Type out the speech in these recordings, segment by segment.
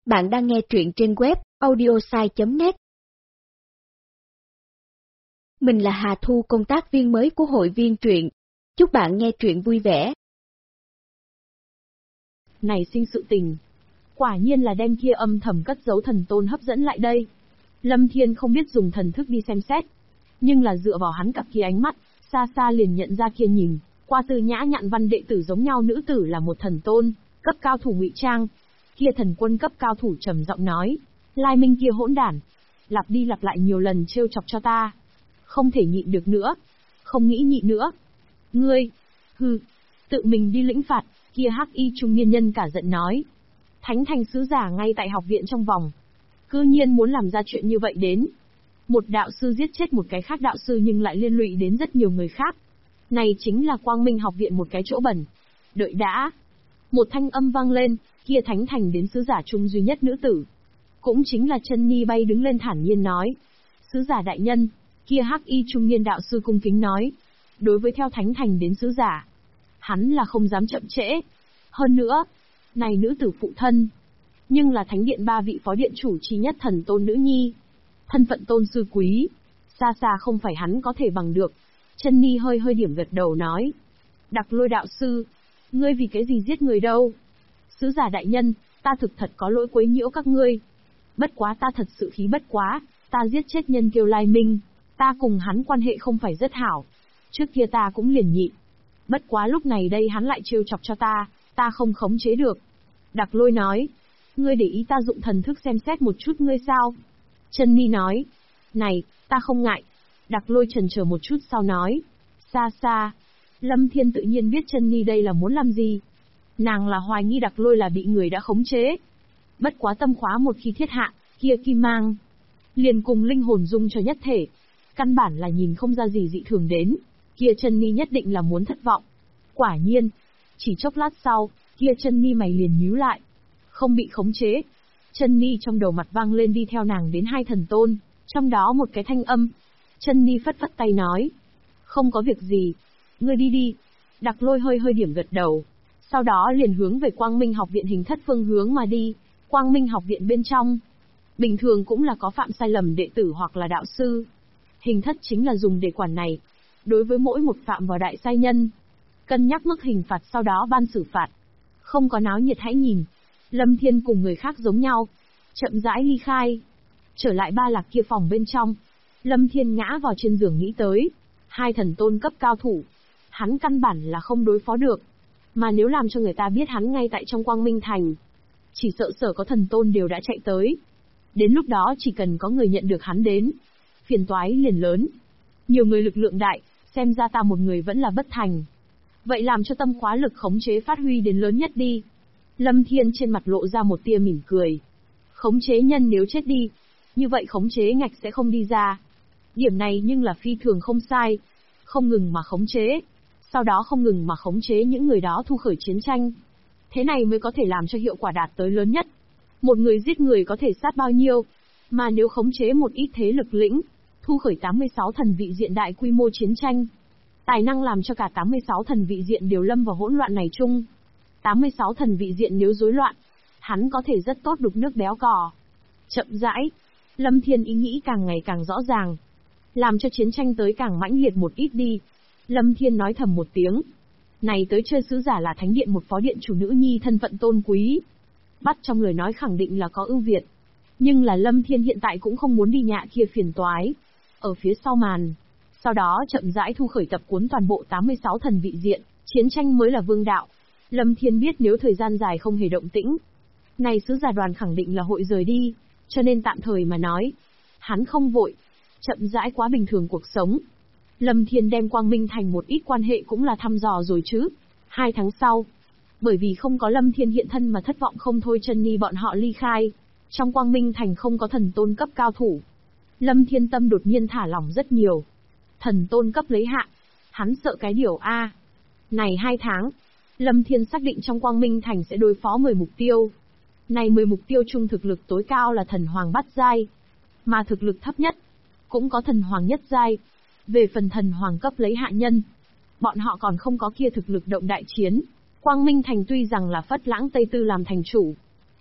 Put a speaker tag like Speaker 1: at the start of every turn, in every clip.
Speaker 1: Bạn đang nghe truyện trên web audiosai.net. Mình là Hà Thu, công tác viên mới của hội viên truyện. Chúc bạn nghe truyện vui vẻ.
Speaker 2: Này sinh sự tình. Quả nhiên là đem kia âm thầm cất giấu thần tôn hấp dẫn lại đây. Lâm Thiên không biết dùng thần thức đi xem xét. Nhưng là dựa vào hắn cặp kia ánh mắt, xa xa liền nhận ra kia nhìn, qua từ nhã nhặn văn đệ tử giống nhau nữ tử là một thần tôn, cấp cao thủ ngụy trang. Kia thần quân cấp cao thủ trầm giọng nói, Lai Minh kia hỗn đản, lặp đi lặp lại nhiều lần trêu chọc cho ta. Không thể nhịn được nữa, không nghĩ nhịn nữa. Ngươi, tự mình đi lĩnh phạt, kia hắc y trung niên nhân cả giận nói. Thánh thành sứ giả ngay tại học viện trong vòng. Cư nhiên muốn làm ra chuyện như vậy đến. Một đạo sư giết chết một cái khác đạo sư nhưng lại liên lụy đến rất nhiều người khác. Này chính là Quang Minh học viện một cái chỗ bẩn. Đợi đã. Một thanh âm vang lên, kia thánh thành đến sứ giả trung duy nhất nữ tử. Cũng chính là Chân Nhi bay đứng lên thản nhiên nói. Sứ giả đại nhân, kia hắc y trung niên đạo sư cung kính nói. Đối với theo thánh thành đến sứ giả, hắn là không dám chậm trễ. Hơn nữa, này nữ tử phụ thân, nhưng là thánh điện 3 vị phó điện chủ chi nhất thần tôn nữ nhi. Thân phận tôn sư quý, xa xa không phải hắn có thể bằng được. Chân Nhi hơi điểm gật đầu nói. Đặc Lôi đạo sư, ngươi vì cái gì giết người đâu? Sứ giả đại nhân, ta thực thật có lỗi quấy nhiễu các ngươi. Bất quá ta thật sự khí bất quá, ta giết chết nhân kiêu Lai Minh, ta cùng hắn quan hệ không phải rất hảo. Trước kia ta cũng liền nhịn. Bất quá lúc này đây hắn lại trêu chọc cho ta không khống chế được. Đặc Lôi nói, ngươi để ý ta dụng thần thức xem xét một chút ngươi sao? Chân Nhi nói, này, ta không ngại. Đặc Lôi chần chờ một chút sau nói, xa xa. Lâm Thiên tự nhiên biết Chân Nhi đây là muốn làm gì. Nàng là hoài nghi Đặc Lôi là bị người đã khống chế. Bất quá tâm khóa một khi thiết hạ, kia kim mang liền cùng linh hồn dung cho nhất thể. Căn bản là nhìn không ra gì dị thường đến. Kia Chân Nhi nhất định là muốn thất vọng. Quả nhiên, chỉ chốc lát sau, kia Chân Nhi mày liền nhíu lại. Không bị khống chế. Chân Nhi trong đầu mặt vang lên đi theo nàng đến 2 thần tôn, trong đó một cái thanh âm. Chân Nhi phất tay nói, không có việc gì, ngươi đi đi. Đặc Lôi hơi điểm gật đầu. Sau đó liền hướng về Quang Minh học viện hình thất phương hướng mà đi. Quang Minh học viện bên trong, bình thường cũng là có phạm sai lầm đệ tử hoặc là đạo sư. Hình thất chính là dùng để quản này. Đối với mỗi một phạm vào đại sai nhân, cân nhắc mức hình phạt sau đó ban xử phạt. Không có náo nhiệt hãy nhìn. Lâm Thiên cùng người khác giống nhau, chậm rãi ly khai. Trở lại Ba Lạc kia phòng bên trong, Lâm Thiên ngã vào trên giường nghĩ tới. 2 thần tôn cấp cao thủ, hắn căn bản là không đối phó được. Mà nếu làm cho người ta biết hắn ngay tại trong Quang Minh Thành, chỉ sợ sở có thần tôn đều đã chạy tới. Đến lúc đó chỉ cần có người nhận được hắn đến, phiền toái liền lớn. Nhiều người lực lượng đại, xem ra ta một người vẫn là bất thành. Vậy làm cho tâm khóa lực khống chế phát huy đến lớn nhất đi. Lâm Thiên trên mặt lộ ra một tia mỉm cười. Khống chế nhân nếu chết đi, như vậy khống chế ngạch sẽ không đi ra. Điểm này nhưng là phi thường không sai. Không ngừng mà khống chế. Sau đó không ngừng mà khống chế những người đó thu khởi chiến tranh. Thế này mới có thể làm cho hiệu quả đạt tới lớn nhất. Một người giết người có thể sát bao nhiêu. Mà nếu khống chế một ít thế lực lĩnh, thu khởi 86 thần vị diện đại quy mô chiến tranh, tài năng làm cho cả 86 thần vị diện đều lâm vào hỗn loạn này chung. 86 thần vị diện nếu rối loạn, hắn có thể rất tốt đục nước béo cò. Chậm rãi, Lâm Thiên ý nghĩ càng ngày càng rõ ràng. Làm cho chiến tranh tới càng mãnh liệt một ít đi. Lâm Thiên nói thầm một tiếng. Này tới chơi sứ giả là thánh điện một phó điện chủ nữ nhi thân phận tôn quý. Bắt trong lời nói khẳng định là có ưu việt. Nhưng là Lâm Thiên hiện tại cũng không muốn đi nhạ kia phiền toái. Ở phía sau màn. Sau đó chậm rãi thu khởi tập cuốn toàn bộ 86 thần vị diện, chiến tranh mới là vương đạo. Lâm Thiên biết nếu thời gian dài không hề động tĩnh, này sứ giả đoàn khẳng định là hội rời đi, cho nên tạm thời mà nói, hắn không vội, chậm rãi quá bình thường cuộc sống. Lâm Thiên đem Quang Minh Thành một ít quan hệ cũng là thăm dò rồi chứ. 2 tháng sau, bởi vì không có Lâm Thiên hiện thân mà thất vọng không thôi Chân Nhi bọn họ ly khai, trong Quang Minh Thành không có thần tôn cấp cao thủ. Lâm Thiên tâm đột nhiên thả lỏng rất nhiều. Thần tôn cấp lấy hạ, hắn sợ cái điều A. Này 2 tháng, Lâm Thiên xác định trong Quang Minh Thành sẽ đối phó 10 mục tiêu. Này 10 mục tiêu chung thực lực tối cao là thần hoàng bát giai, mà thực lực thấp nhất cũng có thần hoàng nhất giai. Về phần thần hoàng cấp lấy hạ nhân, bọn họ còn không có kia thực lực động đại chiến. Quang Minh Thành tuy rằng là Phất Lãng Tây Tư làm thành chủ,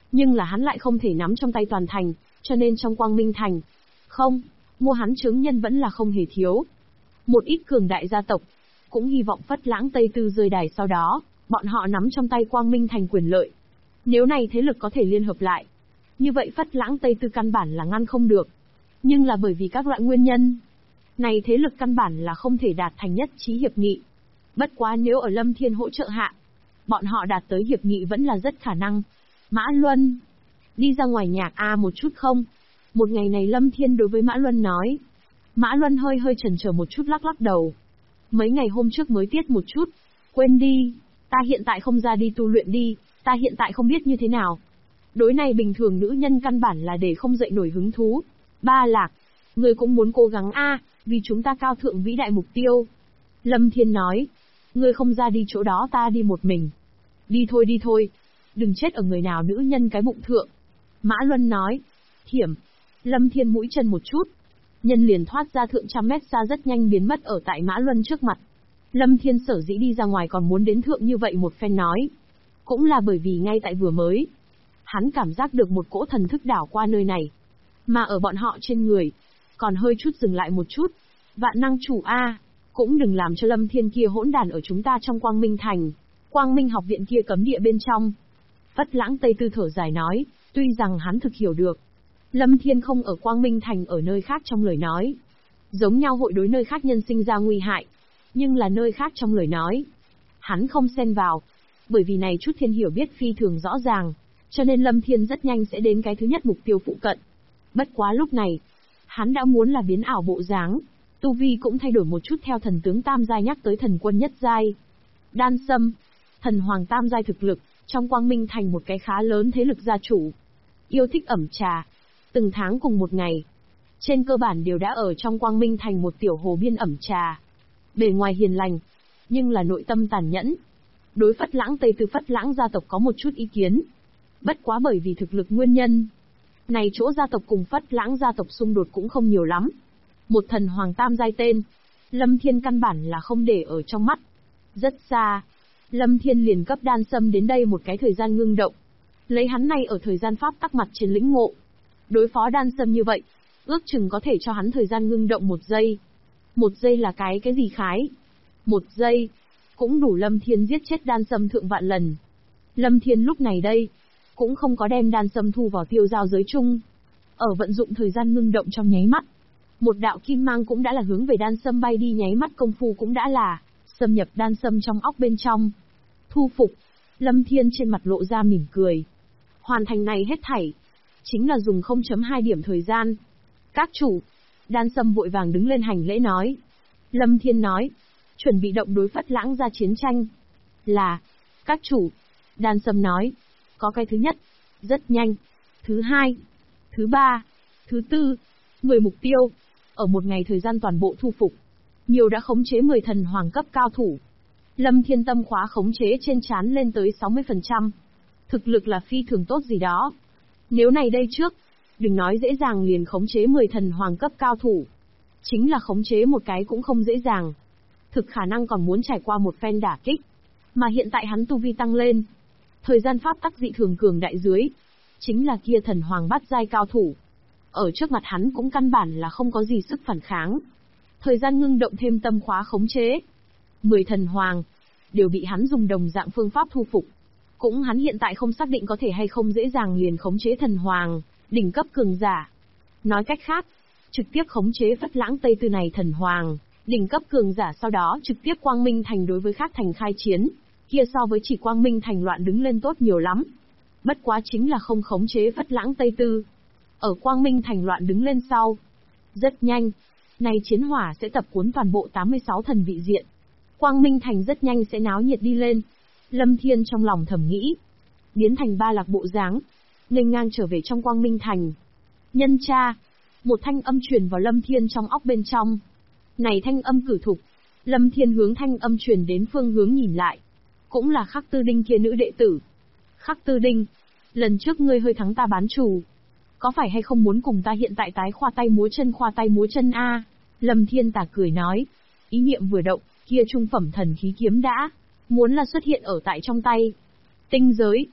Speaker 2: Nhưng là hắn lại không thể nắm trong tay toàn thành, cho nên trong Quang Minh Thành, không, mua hắn chứng nhân vẫn là không hề thiếu. Một ít cường đại gia tộc, cũng hy vọng Phất Lãng Tây Tư rơi đài sau đó, bọn họ nắm trong tay Quang Minh Thành quyền lợi. Nếu này thế lực có thể liên hợp lại, như vậy Phất Lãng Tây Tư căn bản là ngăn không được. Nhưng là bởi vì các loại nguyên nhân, này thế lực căn bản là không thể đạt thành nhất trí hiệp nghị. Bất quá nếu ở Lâm Thiên hỗ trợ hạ, bọn họ đạt tới hiệp nghị vẫn là rất khả năng. Mã Luân, đi ra ngoài nhạc một chút không? Một ngày này Lâm Thiên đối với Mã Luân nói. Mã Luân hơi hơi chần chờ một chút lắc lắc đầu. Mấy ngày hôm trước mới tiết một chút, quên đi, ta hiện tại không ra đi tu luyện đi, ta hiện tại không biết như thế nào. Đối này bình thường nữ nhân căn bản là để không dậy nổi hứng thú. Ba Lạc, người cũng muốn cố gắng vì chúng ta cao thượng vĩ đại mục tiêu. Lâm Thiên nói, người không ra đi chỗ đó ta đi một mình. Đi thôi, đừng chết ở người nào nữ nhân cái bụng thượng. Mã Luân nói, thiểm. Lâm Thiên mũi chân một chút, nhân liền thoát ra thượng trăm mét xa rất nhanh biến mất ở tại Mã Luân trước mặt. Lâm Thiên sở dĩ đi ra ngoài còn muốn đến thượng như vậy một phen nói. Cũng là bởi vì ngay tại vừa mới, hắn cảm giác được một cỗ thần thức đảo qua nơi này. Mà ở bọn họ trên người, còn hơi chút dừng lại một chút. Vạn năng chủ cũng đừng làm cho Lâm Thiên kia hỗn đàn ở chúng ta trong Quang Minh Thành, Quang Minh học viện kia cấm địa bên trong. Phất Lãng Tây Tư thở dài nói, tuy rằng hắn thực hiểu được, Lâm Thiên không ở Quang Minh Thành ở nơi khác trong lời nói. Giống nhau hội đối nơi khác nhân sinh ra nguy hại, nhưng là nơi khác trong lời nói. Hắn không xen vào, bởi vì này chút Thiên hiểu biết phi thường rõ ràng, cho nên Lâm Thiên rất nhanh sẽ đến cái thứ nhất mục tiêu phụ cận. Bất quá lúc này, hắn đã muốn là biến ảo bộ dáng, tu vi cũng thay đổi một chút theo thần tướng tam giai nhắc tới thần quân nhất giai. Đan Sâm, thần hoàng tam giai thực lực, trong Quang Minh Thành một cái khá lớn thế lực gia chủ. Yêu thích ẩm trà, từng tháng cùng một ngày. Trên cơ bản đều đã ở trong Quang Minh Thành một tiểu hồ biên ẩm trà. Bề ngoài hiền lành, nhưng là nội tâm tàn nhẫn. Đối Phất Lãng Tây Tư Phất Lãng gia tộc có một chút ý kiến. Bất quá bởi vì thực lực nguyên nhân, này chỗ gia tộc cùng Phất Lãng gia tộc xung đột cũng không nhiều lắm. Một thần hoàng tam giai tên, Lâm Thiên căn bản là không để ở trong mắt. Rất xa, Lâm Thiên liền cấp Đan Sâm đến đây một cái thời gian ngưng động. Lấy hắn này ở thời gian pháp tắc mặt trên lĩnh ngộ. Đối phó Đan Sâm như vậy, ước chừng có thể cho hắn thời gian ngưng động 1 giây. 1 giây là cái gì khái? 1 giây, cũng đủ Lâm Thiên giết chết Đan Sâm thượng vạn lần. Lâm Thiên lúc này đây, cũng không có đem Đan Sâm thu vào tiêu giao giới chung. Ở vận dụng thời gian ngưng động trong nháy mắt, một đạo kim mang cũng đã là hướng về Đan Sâm bay đi, nháy mắt công phu cũng đã là xâm nhập Đan Sâm trong óc bên trong. Thu phục, Lâm Thiên trên mặt lộ ra mỉm cười. Hoàn thành này hết thảy, chính là dùng 0.2 điểm thời gian. Các chủ, Đan Sâm vội vàng đứng lên hành lễ nói. Lâm Thiên nói, chuẩn bị động đối Phất Lãng ra chiến tranh. Là, các chủ, Đan Sâm nói, có cái thứ nhất, rất nhanh, thứ hai, thứ ba, thứ tư, 10 mục tiêu, ở một ngày thời gian toàn bộ thu phục. Nhiều đã khống chế 10 thần hoàng cấp cao thủ. Lâm Thiên tâm khóa khống chế trên trán lên tới 60%. Thực lực là phi thường tốt gì đó. Nếu này đây trước, đừng nói dễ dàng liền khống chế 10 thần hoàng cấp cao thủ. Chính là khống chế một cái cũng không dễ dàng. Thực khả năng còn muốn trải qua một phen đả kích. Mà hiện tại hắn tu vi tăng lên. Thời gian pháp tắc dị thường cường đại dưới. Chính là kia thần hoàng bát giai cao thủ. Ở trước mặt hắn cũng căn bản là không có gì sức phản kháng. Thời gian ngưng động thêm tâm khóa khống chế. 10 thần hoàng, đều bị hắn dùng đồng dạng phương pháp thu phục. Cũng hắn hiện tại không xác định có thể hay không dễ dàng liền khống chế thần hoàng, đỉnh cấp cường giả. Nói cách khác, trực tiếp khống chế Phất Lãng Tây Tư này thần hoàng, đỉnh cấp cường giả sau đó trực tiếp Quang Minh Thành đối với khác thành khai chiến, kia so với chỉ Quang Minh Thành loạn đứng lên tốt nhiều lắm. Bất quá chính là không khống chế Phất Lãng Tây Tư. Ở Quang Minh Thành loạn đứng lên sau. Rất nhanh, này chiến hỏa sẽ tập cuốn toàn bộ 86 thần vị diện. Quang Minh Thành rất nhanh sẽ náo nhiệt đi lên. Lâm Thiên trong lòng thầm nghĩ. Biến thành Ba Lạc bộ dáng, nghênh ngang trở về trong Quang Minh Thành. Nhân cha, một thanh âm truyền vào Lâm Thiên trong óc bên trong. Này thanh âm cử thục, Lâm Thiên hướng thanh âm truyền đến phương hướng nhìn lại. Cũng là Khắc Tư Đinh kia nữ đệ tử. Khắc Tư Đinh, lần trước ngươi hơi thắng ta bán chủ. Có phải hay không muốn cùng ta hiện tại tái khoa tay múa chân a? Lâm Thiên tà cười nói. Ý niệm vừa động, kia trung phẩm thần khí kiếm đã muốn là xuất hiện ở tại trong tay. Tinh giới.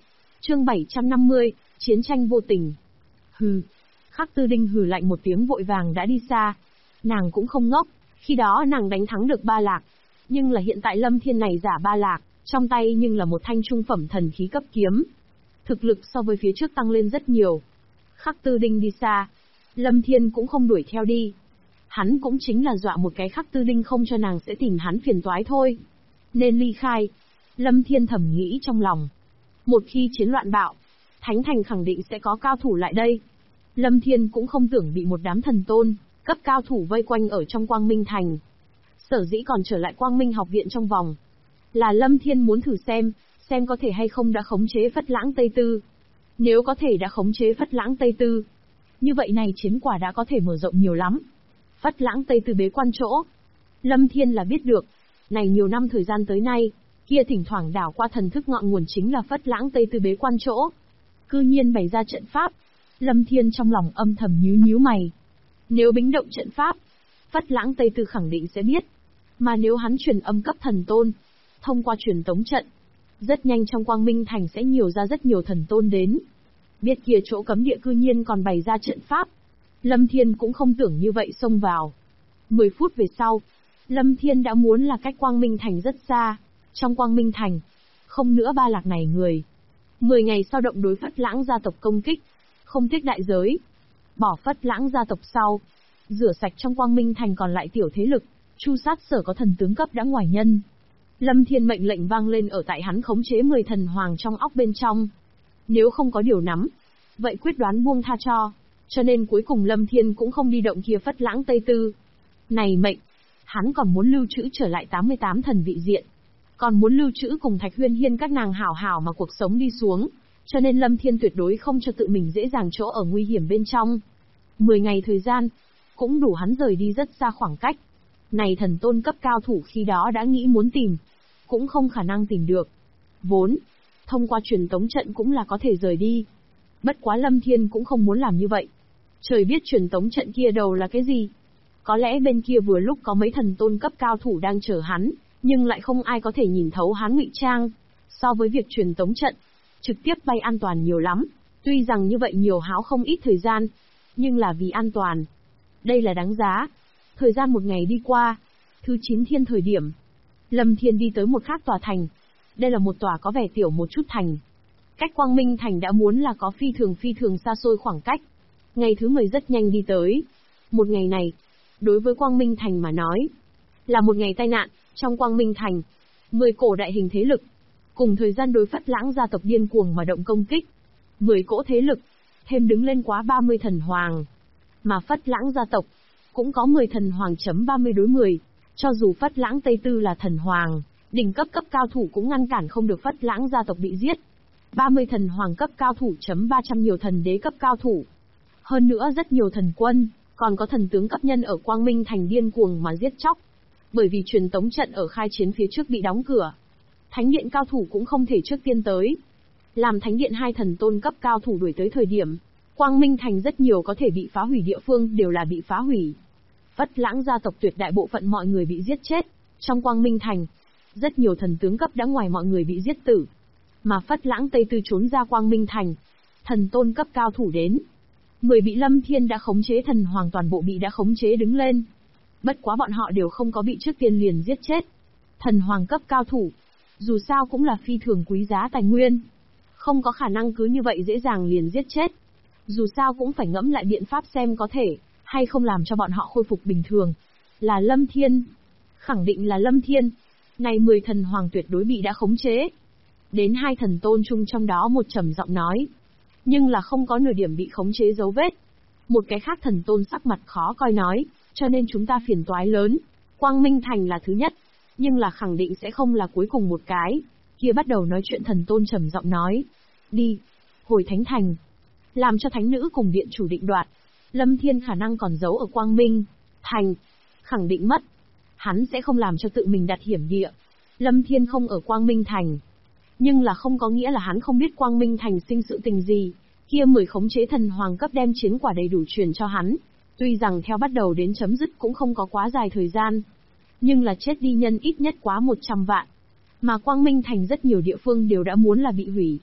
Speaker 2: Chương 750, Chiến tranh vô tình. Hừ. Khắc Tư Đinh hừ lạnh một tiếng vội vàng đã đi xa. Nàng cũng không ngốc, khi đó nàng đánh thắng được Ba Lạc. Nhưng là hiện tại Lâm Thiên này giả Ba Lạc, trong tay nhưng là một thanh trung phẩm thần khí cấp kiếm. Thực lực so với phía trước tăng lên rất nhiều. Khắc Tư Đinh đi xa, Lâm Thiên cũng không đuổi theo đi. Hắn cũng chính là dọa một cái Khắc Tư Đinh không cho nàng sẽ tìm hắn phiền toái thôi. Nên ly khai. Lâm Thiên thầm nghĩ trong lòng. Một khi chiến loạn bạo, Thánh Thành khẳng định sẽ có cao thủ lại đây. Lâm Thiên cũng không tưởng bị một đám thần tôn, cấp cao thủ vây quanh ở trong Quang Minh Thành. Sở dĩ còn trở lại Quang Minh học viện trong vòng. Là Lâm Thiên muốn thử xem có thể hay không đã khống chế Phất Lãng Tây Tư. Nếu có thể đã khống chế Phất Lãng Tây Tư, như vậy này chiến quả đã có thể mở rộng nhiều lắm. Phất Lãng Tây Tư bế quan chỗ. Lâm Thiên là biết được, này nhiều năm thời gian tới nay, kia thỉnh thoảng đảo qua thần thức ngọn nguồn chính là Phất Lãng Tây Tư bế quan chỗ. Cư nhiên bày ra trận pháp. Lâm Thiên trong lòng âm thầm nhíu mày. Nếu bính động trận pháp, Phất Lãng Tây Tư khẳng định sẽ biết. Mà nếu hắn truyền âm cấp thần tôn, thông qua truyền tống trận, rất nhanh trong Quang Minh Thành sẽ nhiều ra rất nhiều thần tôn đến. Biết kia chỗ cấm địa cư nhiên còn bày ra trận pháp. Lâm Thiên cũng không tưởng như vậy xông vào. 10 phút về sau, Lâm Thiên đã muốn là cách Quang Minh Thành rất xa. Trong Quang Minh Thành, không nữa Ba Lạc này người. 10 ngày sau động đối Phất Lãng gia tộc công kích, không tiếc đại giới. Bỏ Phất Lãng gia tộc sau, rửa sạch trong Quang Minh Thành còn lại tiểu thế lực, chu sát sở có thần tướng cấp đã ngoài nhân. Lâm Thiên mệnh lệnh vang lên ở tại hắn khống chế 10 thần hoàng trong óc bên trong. Nếu không có điều nắm, vậy quyết đoán buông tha cho nên cuối cùng Lâm Thiên cũng không đi động kia Phất Lãng Tây Tư. Này mệnh, hắn còn muốn lưu trữ trở lại 88 thần vị diện. Còn muốn lưu trữ cùng Thạch Huyên Hiên các nàng hảo hảo mà cuộc sống đi xuống, cho nên Lâm Thiên tuyệt đối không cho tự mình dễ dàng chỗ ở nguy hiểm bên trong. 10 ngày thời gian, cũng đủ hắn rời đi rất xa khoảng cách. Này thần tôn cấp cao thủ khi đó đã nghĩ muốn tìm, cũng không khả năng tìm được. Vốn, thông qua truyền tống trận cũng là có thể rời đi. Bất quá Lâm Thiên cũng không muốn làm như vậy. Trời biết truyền tống trận kia đầu là cái gì. Có lẽ bên kia vừa lúc có mấy thần tôn cấp cao thủ đang chờ hắn, nhưng lại không ai có thể nhìn thấu hắn ngụy trang. So với việc truyền tống trận, trực tiếp bay an toàn nhiều lắm. Tuy rằng như vậy nhiều háo không ít thời gian, nhưng là vì an toàn. Đây là đáng giá. Thời gian một ngày đi qua, thứ 9 thiên thời điểm, Lâm Thiên đi tới một khác tòa thành. Đây là một tòa có vẻ tiểu một chút thành. Cách Quang Minh Thành đã muốn là có phi thường xa xôi khoảng cách. Ngày thứ 10 rất nhanh đi tới. Một ngày này, đối với Quang Minh Thành mà nói, là một ngày tai nạn. Trong Quang Minh Thành, 10 cổ đại hình thế lực, cùng thời gian đối Phất Lãng gia tộc điên cuồng mà động công kích. 10 cỗ thế lực, thêm đứng lên quá 30 thần hoàng. Mà Phất Lãng gia tộc, cũng có 10 thần hoàng chấm 30 đối 10. Cho dù Phất Lãng Tây Tư là thần hoàng, đỉnh cấp cao thủ cũng ngăn cản không được Phất Lãng gia tộc bị giết. 30 thần hoàng cấp cao thủ chấm 300 nhiều thần đế cấp cao thủ. Hơn nữa rất nhiều thần quân, còn có thần tướng cấp nhân ở Quang Minh Thành điên cuồng mà giết chóc. Bởi vì truyền tống trận ở khai chiến phía trước bị đóng cửa. Thánh điện cao thủ cũng không thể trước tiên tới. Làm thánh điện hai thần tôn cấp cao thủ đuổi tới thời điểm, Quang Minh Thành rất nhiều có thể bị phá hủy địa phương đều là bị phá hủy. Phất Lãng gia tộc tuyệt đại bộ phận mọi người bị giết chết. Trong Quang Minh Thành, rất nhiều thần tướng cấp đã ngoài mọi người bị giết tử. Mà Phất Lãng Tây Tư trốn ra Quang Minh Thành, thần tôn cấp cao thủ đến. 10 bị Lâm Thiên đã khống chế thần hoàng toàn bộ bị đã khống chế đứng lên. Bất quá bọn họ đều không có bị trước tiên liền giết chết. Thần hoàng cấp cao thủ, dù sao cũng là phi thường quý giá tài nguyên. Không có khả năng cứ như vậy dễ dàng liền giết chết. Dù sao cũng phải ngẫm lại biện pháp xem có thể, hay không làm cho bọn họ khôi phục bình thường. Là Lâm Thiên. Khẳng định là Lâm Thiên. Này 10 thần hoàng tuyệt đối bị đã khống chế. Đến hai thần tôn chung trong đó một trầm giọng nói. Nhưng là không có nửa điểm bị khống chế dấu vết. Một cái khác thần tôn sắc mặt khó coi nói, cho nên chúng ta phiền toái lớn. Quang Minh Thành là thứ nhất, nhưng là khẳng định sẽ không là cuối cùng một cái. Kia bắt đầu nói chuyện thần tôn trầm giọng nói. Đi, hồi Thánh Thành. Làm cho thánh nữ cùng điện chủ định đoạt. Lâm Thiên khả năng còn giấu ở Quang Minh Thành. Khẳng định mất. Hắn sẽ không làm cho tự mình đặt hiểm địa. Lâm Thiên không ở Quang Minh Thành. Nhưng là không có nghĩa là hắn không biết Quang Minh Thành sinh sự tình gì. Kia 10 khống chế thần hoàng cấp đem chiến quả đầy đủ truyền cho hắn. Tuy rằng theo bắt đầu đến chấm dứt cũng không có quá dài thời gian. Nhưng là chết đi nhân ít nhất quá 100 vạn. Mà Quang Minh Thành rất nhiều địa phương đều đã muốn là bị hủy.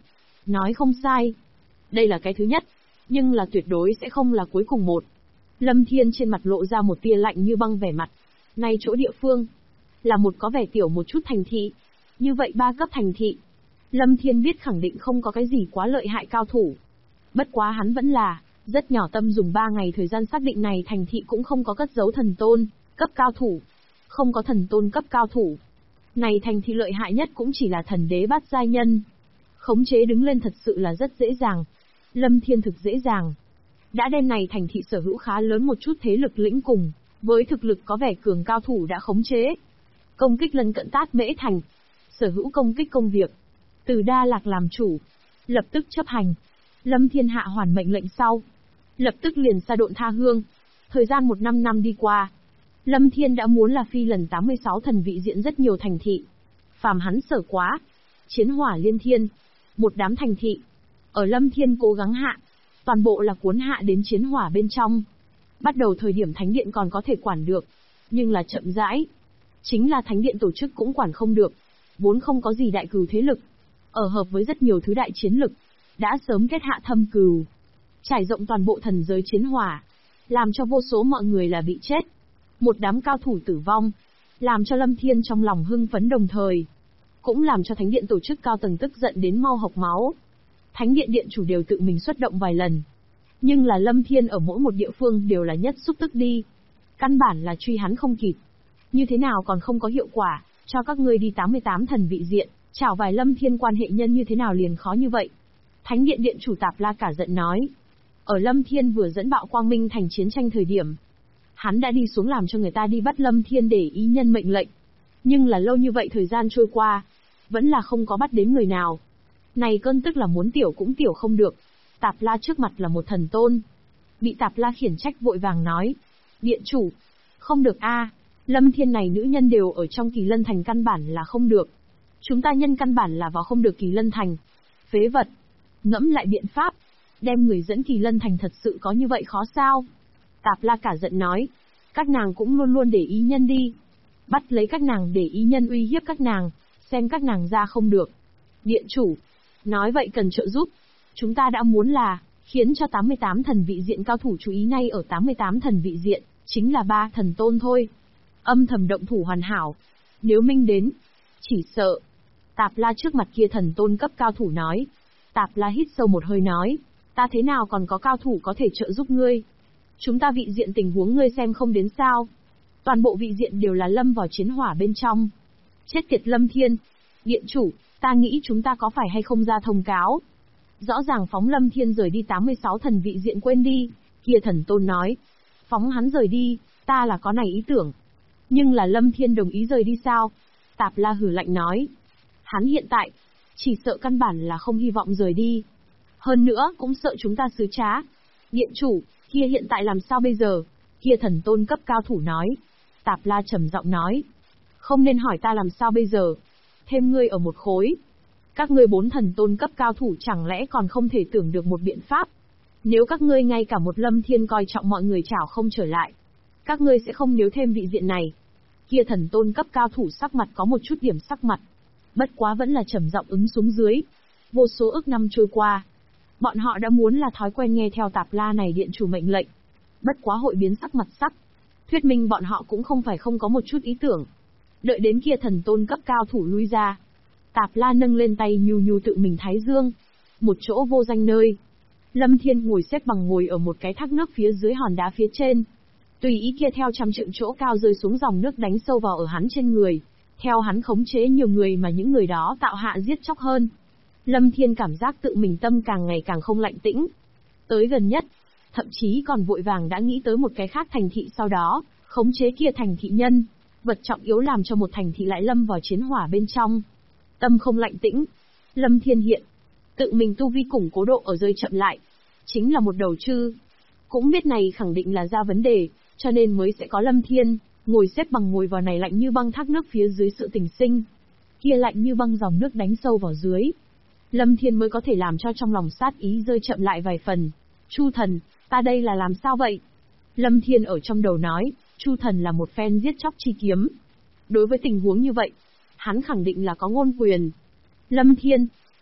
Speaker 2: Nói không sai. Đây là cái thứ nhất, nhưng là tuyệt đối sẽ không là cuối cùng một. Lâm Thiên trên mặt lộ ra một tia lạnh như băng vẻ mặt. Ngay chỗ địa phương, là một có vẻ tiểu một chút thành thị. Như vậy 3 cấp thành thị. Lâm Thiên biết khẳng định không có cái gì quá lợi hại cao thủ. Bất quá hắn vẫn là, rất nhỏ tâm dùng 3 ngày thời gian xác định này thành thị cũng không có cất giấu thần tôn, cấp cao thủ. Không có thần tôn cấp cao thủ. Này thành thị lợi hại nhất cũng chỉ là thần đế bát giai nhân. Khống chế đứng lên thật sự là rất dễ dàng. Lâm Thiên thực dễ dàng. Đã đem này thành thị sở hữu khá lớn một chút thế lực lĩnh cùng, với thực lực có vẻ cường cao thủ đã khống chế. Công kích lân cận Tát Mễ Thành. Sở hữu công kích công việc. Từ Đa Lạc làm chủ. Lập tức chấp hành. Lâm Thiên hạ hoàn mệnh lệnh sau. Lập tức liền xa độn tha hương. Thời gian 1 năm đi qua. Lâm Thiên đã muốn là phi lần 86 thần vị diện rất nhiều thành thị. Phàm hắn sở quá. Chiến hỏa liên thiên. Một đám thành thị. Ở Lâm Thiên cố gắng hạ. Toàn bộ là cuốn hạ đến chiến hỏa bên trong. Bắt đầu thời điểm thánh điện còn có thể quản được. Nhưng là chậm rãi. Chính là thánh điện tổ chức cũng quản không được. Vốn không có gì đại cừu thế lực. Ở hợp với rất nhiều thứ đại chiến lực. Đã sớm kết hạ thâm cừu. Trải rộng toàn bộ thần giới chiến hỏa. Làm cho vô số mọi người là bị chết. Một đám cao thủ tử vong. Làm cho Lâm Thiên trong lòng hưng phấn đồng thời. Cũng làm cho thánh điện tổ chức cao tầng tức giận đến mau hộc máu. Thánh điện điện chủ đều tự mình xuất động vài lần. Nhưng là Lâm Thiên ở mỗi một địa phương đều là nhất xúc tức đi. Căn bản là truy hắn không kịp. Như thế nào còn không có hiệu quả, cho các ngươi đi 88 thần vị diện, chảo vài Lâm Thiên quan hệ nhân như thế nào liền khó như vậy. Thánh điện điện chủ Tạp La cả giận nói. Ở Lâm Thiên vừa dẫn bạo Quang Minh thành chiến tranh thời điểm. Hắn đã đi xuống làm cho người ta đi bắt Lâm Thiên để ý nhân mệnh lệnh. Nhưng là lâu như vậy thời gian trôi qua, vẫn là không có bắt đến người nào. Này cơn tức là muốn tiểu cũng tiểu không được. Tạp La trước mặt là một thần tôn. Bị Tạp La khiển trách vội vàng nói. Điện chủ, không được a, Lâm Thiên này nữ nhân đều ở trong Kỳ Lân Thành căn bản là không được. Chúng ta nhân căn bản là vào không được Kỳ Lân Thành. Phế vật. Ngẫm lại biện pháp. Đem người dẫn Kỳ Lân Thành thật sự có như vậy khó sao? Tạp La cả giận nói. Các nàng cũng luôn luôn để ý nhân đi. Bắt lấy các nàng để ý nhân uy hiếp các nàng. Xem các nàng ra không được. Điện chủ. Nói vậy cần trợ giúp. Chúng ta đã muốn là, khiến cho 88 thần vị diện cao thủ chú ý ngay ở 88 thần vị diện, chính là 3 thần tôn thôi. Âm thầm động thủ hoàn hảo. Nếu Minh đến, chỉ sợ. Tạp La trước mặt kia thần tôn cấp cao thủ nói. Tạp La hít sâu một hơi nói. Ta thế nào còn có cao thủ có thể trợ giúp ngươi? Chúng ta vị diện tình huống ngươi xem không đến sao? Toàn bộ vị diện đều là lâm vào chiến hỏa bên trong. Chết tiệt Lâm Thiên. Điện chủ, ta nghĩ chúng ta có phải hay không ra thông cáo? Rõ ràng phóng Lâm Thiên rời đi 86 thần vị diện quên đi. Kia thần tôn nói. Phóng hắn rời đi, ta là có này ý tưởng. Nhưng là Lâm Thiên đồng ý rời đi sao? Tạp La hừ lạnh nói. Hắn hiện tại, chỉ sợ căn bản là không hy vọng rời đi. Hơn nữa cũng sợ chúng ta xứ trá. Điện chủ, kia hiện tại làm sao bây giờ? Kia thần tôn cấp cao thủ nói. Tạp La trầm giọng nói. Không nên hỏi ta làm sao bây giờ. Thêm ngươi ở một khối. Các ngươi 4 thần tôn cấp cao thủ chẳng lẽ còn không thể tưởng được một biện pháp. Nếu các ngươi ngay cả một Lâm Thiên coi trọng mọi người chảo không trở lại. Các ngươi sẽ không nếu thêm vị diện này. Kia thần tôn cấp cao thủ sắc mặt có một chút điểm sắc mặt. Bất quá vẫn là trầm giọng ứng xuống dưới. Vô số ức năm trôi qua. Bọn họ đã muốn là thói quen nghe theo Tạp La này điện chủ mệnh lệnh. Bất quá hội biến sắc mặt sắc. Thuyết minh bọn họ cũng không phải không có một chút ý tưởng. Đợi đến kia thần tôn cấp cao thủ lui ra. Tạp La nâng lên tay nhu nhu tự mình thái dương. Một chỗ vô danh nơi. Lâm Thiên ngồi xếp bằng ngồi ở một cái thác nước phía dưới hòn đá phía trên. Tùy ý kia theo trăm trượng chỗ cao rơi xuống dòng nước đánh sâu vào ở hắn trên người. Theo hắn khống chế nhiều người mà những người đó tạo hạ giết chóc hơn. Lâm Thiên cảm giác tự mình tâm càng ngày càng không lạnh tĩnh. Tới gần nhất, thậm chí còn vội vàng đã nghĩ tới một cái khác thành thị sau đó, khống chế kia thành thị nhân. Vật trọng yếu làm cho một thành thị lại lâm vào chiến hỏa bên trong. Tâm không lạnh tĩnh. Lâm Thiên hiện. Tự mình tu vi củng cố độ ở rơi chậm lại. Chính là một đầu chư. Cũng biết này khẳng định là ra vấn đề, cho nên mới sẽ có Lâm Thiên, ngồi xếp bằng ngồi vào này lạnh như băng thác nước phía dưới sự tình sinh. Kia lạnh như băng dòng nước đánh sâu vào dưới. Lâm Thiên mới có thể làm cho trong lòng sát ý rơi chậm lại vài phần. Chu thần, ta đây là làm sao vậy? Lâm Thiên ở trong đầu nói, Chu thần là một phen giết chóc chi kiếm. Đối với tình huống như vậy, hắn khẳng định là có ngôn quyền. Lâm Thiên,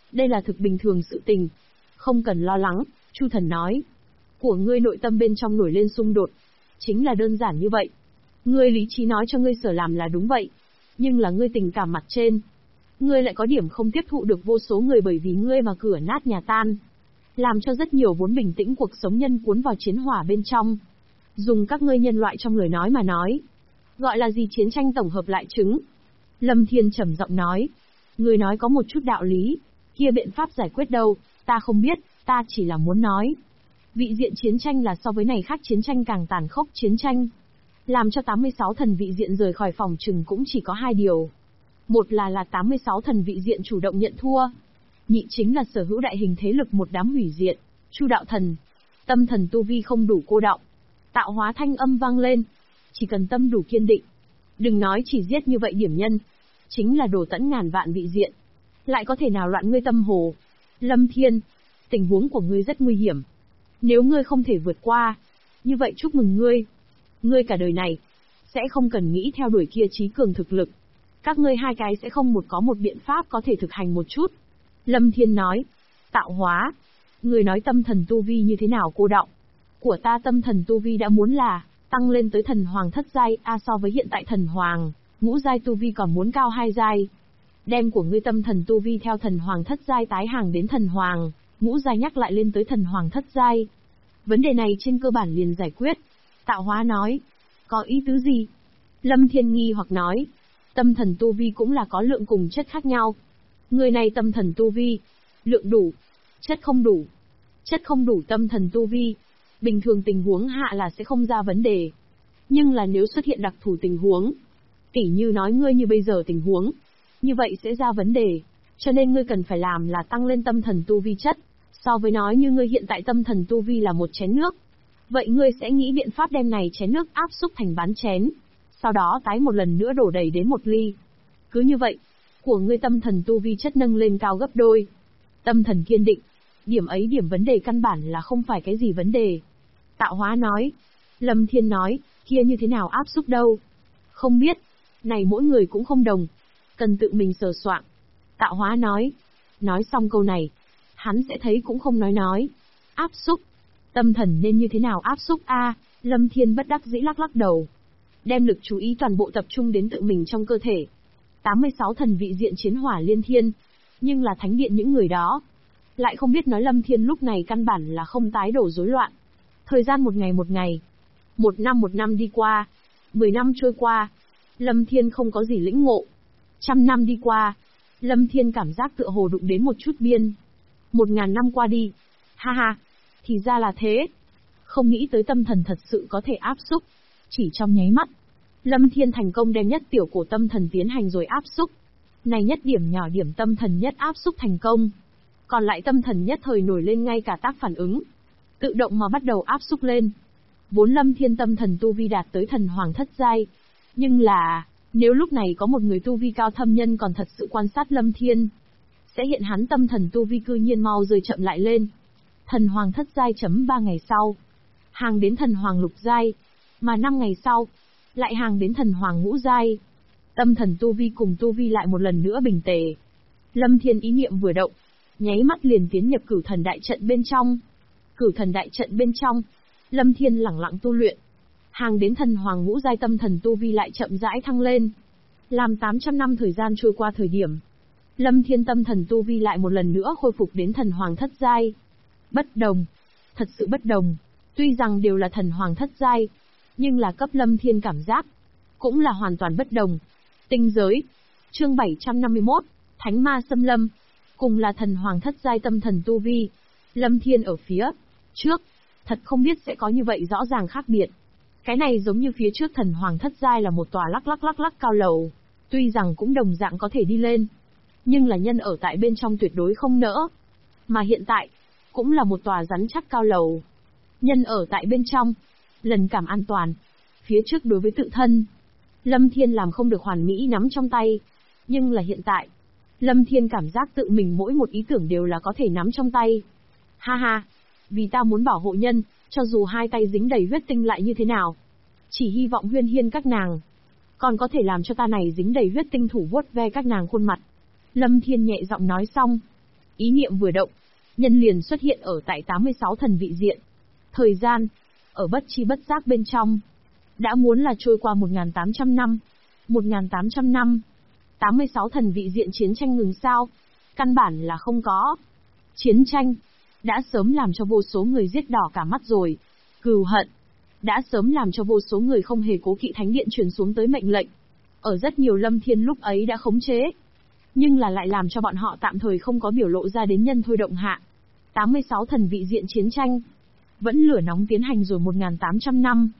Speaker 2: Đây là thực bình thường sự tình. Không cần lo lắng, Chu Thần nói. Của ngươi nội tâm bên trong nổi lên xung đột. Chính là đơn giản như vậy. Ngươi lý trí nói cho ngươi sở làm là đúng vậy. Nhưng là ngươi tình cảm mặt trên. Ngươi lại có điểm không tiếp thụ được vô số người bởi vì ngươi mà cửa nát nhà tan. Làm cho rất nhiều vốn bình tĩnh cuộc sống nhân cuốn vào chiến hỏa bên trong. Dùng các ngươi nhân loại trong lời nói mà nói. Gọi là gì chiến tranh tổng hợp lại chứng. Lâm Thiên trầm giọng nói. Ngươi nói có một chút đạo lý. Kia biện pháp giải quyết đâu, ta không biết, ta chỉ là muốn nói. Vị diện chiến tranh là so với này khác chiến tranh càng tàn khốc chiến tranh. Làm cho 86 thần vị diện rời khỏi phòng trừng cũng chỉ có hai điều. Một là 86 thần vị diện chủ động nhận thua. Nhị chính là sở hữu đại hình thế lực một đám hủy diệt. Chu đạo thần. Tâm thần tu vi không đủ cô đọng. Tạo hóa thanh âm vang lên. Chỉ cần tâm đủ kiên định. Đừng nói chỉ giết như vậy điểm nhân. Chính là đổ tẫn ngàn vạn vị diện. Lại có thể nào loạn ngươi tâm hồ. Lâm Thiên. Tình huống của ngươi rất nguy hiểm. Nếu ngươi không thể vượt qua. Như vậy chúc mừng ngươi. Ngươi cả đời này. Sẽ không cần nghĩ theo đuổi kia trí cường thực lực. Các ngươi hai cái sẽ không có một biện pháp có thể thực hành một chút. Lâm Thiên nói. Tạo hóa. Ngươi nói tâm thần tu vi như thế nào cô đọng. Của ta tâm thần tu vi đã muốn là tăng lên tới thần hoàng thất giai, so với hiện tại thần hoàng, ngũ giai tu vi còn muốn cao 2 giai. Đem của ngươi tâm thần tu vi theo thần hoàng thất giai tái hàng đến thần hoàng, ngũ giai nhắc lại lên tới thần hoàng thất giai. Vấn đề này trên cơ bản liền giải quyết. Tạo hóa nói. Có ý tứ gì? Lâm Thiên nghi hoặc nói. Tâm thần tu vi cũng là có lượng cùng chất khác nhau. Người này tâm thần tu vi, lượng đủ, chất không đủ. Chất không đủ tâm thần tu vi. Bình thường tình huống hạ là sẽ không ra vấn đề. Nhưng là nếu xuất hiện đặc thù tình huống, tỉ như nói ngươi như bây giờ tình huống, như vậy sẽ ra vấn đề. Cho nên ngươi cần phải làm là tăng lên tâm thần tu vi chất. So với nói như ngươi hiện tại tâm thần tu vi là một chén nước. Vậy ngươi sẽ nghĩ biện pháp đem này chén nước áp xúc thành bán chén. Sau đó tái một lần nữa đổ đầy đến 1 ly. Cứ như vậy, của ngươi tâm thần tu vi chất nâng lên cao gấp đôi. Tâm thần kiên định. Điểm ấy điểm vấn đề căn bản là không phải cái gì vấn đề. Tạo hóa nói. Lâm Thiên nói, kia như thế nào áp xúc đâu? Không biết. Này mỗi người cũng không đồng. Cần tự mình sờ soạng. Tạo hóa nói. Nói xong câu này, hắn sẽ thấy cũng không nói. Áp xúc. Tâm thần nên như thế nào áp xúc a? Lâm Thiên bất đắc dĩ lắc đầu. Đem lực chú ý toàn bộ tập trung đến tự mình trong cơ thể. 86 thần vị diện chiến hỏa liên thiên. Nhưng là thánh điện những người đó. Lại không biết nói Lâm Thiên lúc này căn bản là không tái đổ rối loạn. Thời gian một ngày. 1 năm đi qua. 10 năm trôi qua. Lâm Thiên không có gì lĩnh ngộ. 100 năm đi qua. Lâm Thiên cảm giác tựa hồ đụng đến một chút biên. 1000 năm qua đi. Ha ha. Thì ra là thế. Không nghĩ tới tâm thần thật sự có thể áp xúc. Chỉ trong nháy mắt. Lâm Thiên thành công đem nhất tiểu cổ tâm thần tiến hành rồi áp xúc. Này nhất điểm nhỏ điểm tâm thần nhất áp xúc thành công. Còn lại tâm thần nhất thời nổi lên ngay cả tác phản ứng. Tự động mà bắt đầu áp xúc lên. Vốn Lâm Thiên tâm thần tu vi đạt tới thần hoàng thất giai. Nhưng là, nếu lúc này có một người tu vi cao thâm nhân còn thật sự quan sát Lâm Thiên, sẽ hiện hắn tâm thần tu vi cư nhiên mau rơi chậm lại lên. Thần hoàng thất giai chấm 3 ngày sau. Hàng đến thần hoàng lục giai. Mà 5 ngày sau, lại hàng đến thần hoàng ngũ giai. Tâm thần tu vi cùng tu vi lại một lần nữa bình tề. Lâm Thiên ý niệm vừa động, nháy mắt liền tiến nhập cửu thần đại trận bên trong. Cửu thần đại trận bên trong, Lâm Thiên lẳng lặng tu luyện. Hàng đến thần hoàng ngũ giai tâm thần tu vi lại chậm rãi thăng lên. Làm 800 năm thời gian trôi qua thời điểm, Lâm Thiên tâm thần tu vi lại một lần nữa khôi phục đến thần hoàng thất giai. Bất đồng, thật sự bất đồng. Tuy rằng đều là thần hoàng thất giai, nhưng là cấp Lâm Thiên cảm giác cũng là hoàn toàn bất đồng. Tinh giới, chương 751, Thánh Ma xâm lâm, cùng là thần hoàng thất giai tâm thần tu vi. Lâm Thiên ở phía trước, thật không biết sẽ có như vậy rõ ràng khác biệt. Cái này giống như phía trước thần hoàng thất giai là một tòa lắc cao lầu, tuy rằng cũng đồng dạng có thể đi lên, nhưng là nhân ở tại bên trong tuyệt đối không nỡ. Mà hiện tại, cũng là một tòa rắn chắc cao lầu. Nhân ở tại bên trong, lần cảm an toàn. Phía trước đối với tự thân, Lâm Thiên làm không được hoàn mỹ nắm trong tay. Nhưng là hiện tại, Lâm Thiên cảm giác tự mình mỗi một ý tưởng đều là có thể nắm trong tay. Ha ha, vì ta muốn bảo hộ nhân, cho dù hai tay dính đầy huyết tinh lại như thế nào. Chỉ hy vọng Huyên Hiên các nàng còn có thể làm cho ta này dính đầy huyết tinh thủ vuốt ve các nàng khuôn mặt. Lâm Thiên nhẹ giọng nói xong, Ý niệm vừa động, nhân liền xuất hiện ở tại 86 thần vị diện. Thời gian, ở bất chi bất giác bên trong, đã muốn là trôi qua 1.800 năm. 1.800 năm. 86 thần vị diện chiến tranh ngừng sao? Căn bản là không có. Chiến tranh đã sớm làm cho vô số người giết đỏ cả mắt rồi. Cừu hận đã sớm làm cho vô số người không hề cố kỵ thánh điện truyền xuống tới mệnh lệnh. Ở rất nhiều Lâm Thiên lúc ấy đã khống chế, nhưng là lại làm cho bọn họ tạm thời không có biểu lộ ra đến nhân thôi động hạ. 86 thần vị diện chiến tranh vẫn lửa nóng tiến hành rồi 1.800 năm.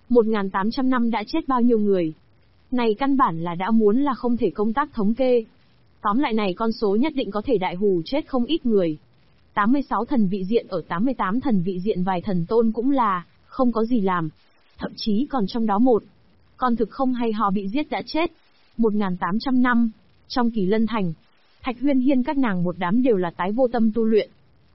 Speaker 2: 1.800 năm đã chết bao nhiêu người? Này căn bản là đã muốn là không thể công tác thống kê. Tóm lại này con số nhất định có thể đại hù chết không ít người. 86 thần vị diện ở 88 thần vị diện vài thần tôn cũng là không có gì làm. Thậm chí còn trong đó một con thực không hay ho bị giết đã chết. 1.800 năm, trong Kỳ Lân Thành, Thạch Huyên Hiên các nàng một đám đều là tái vô tâm tu luyện.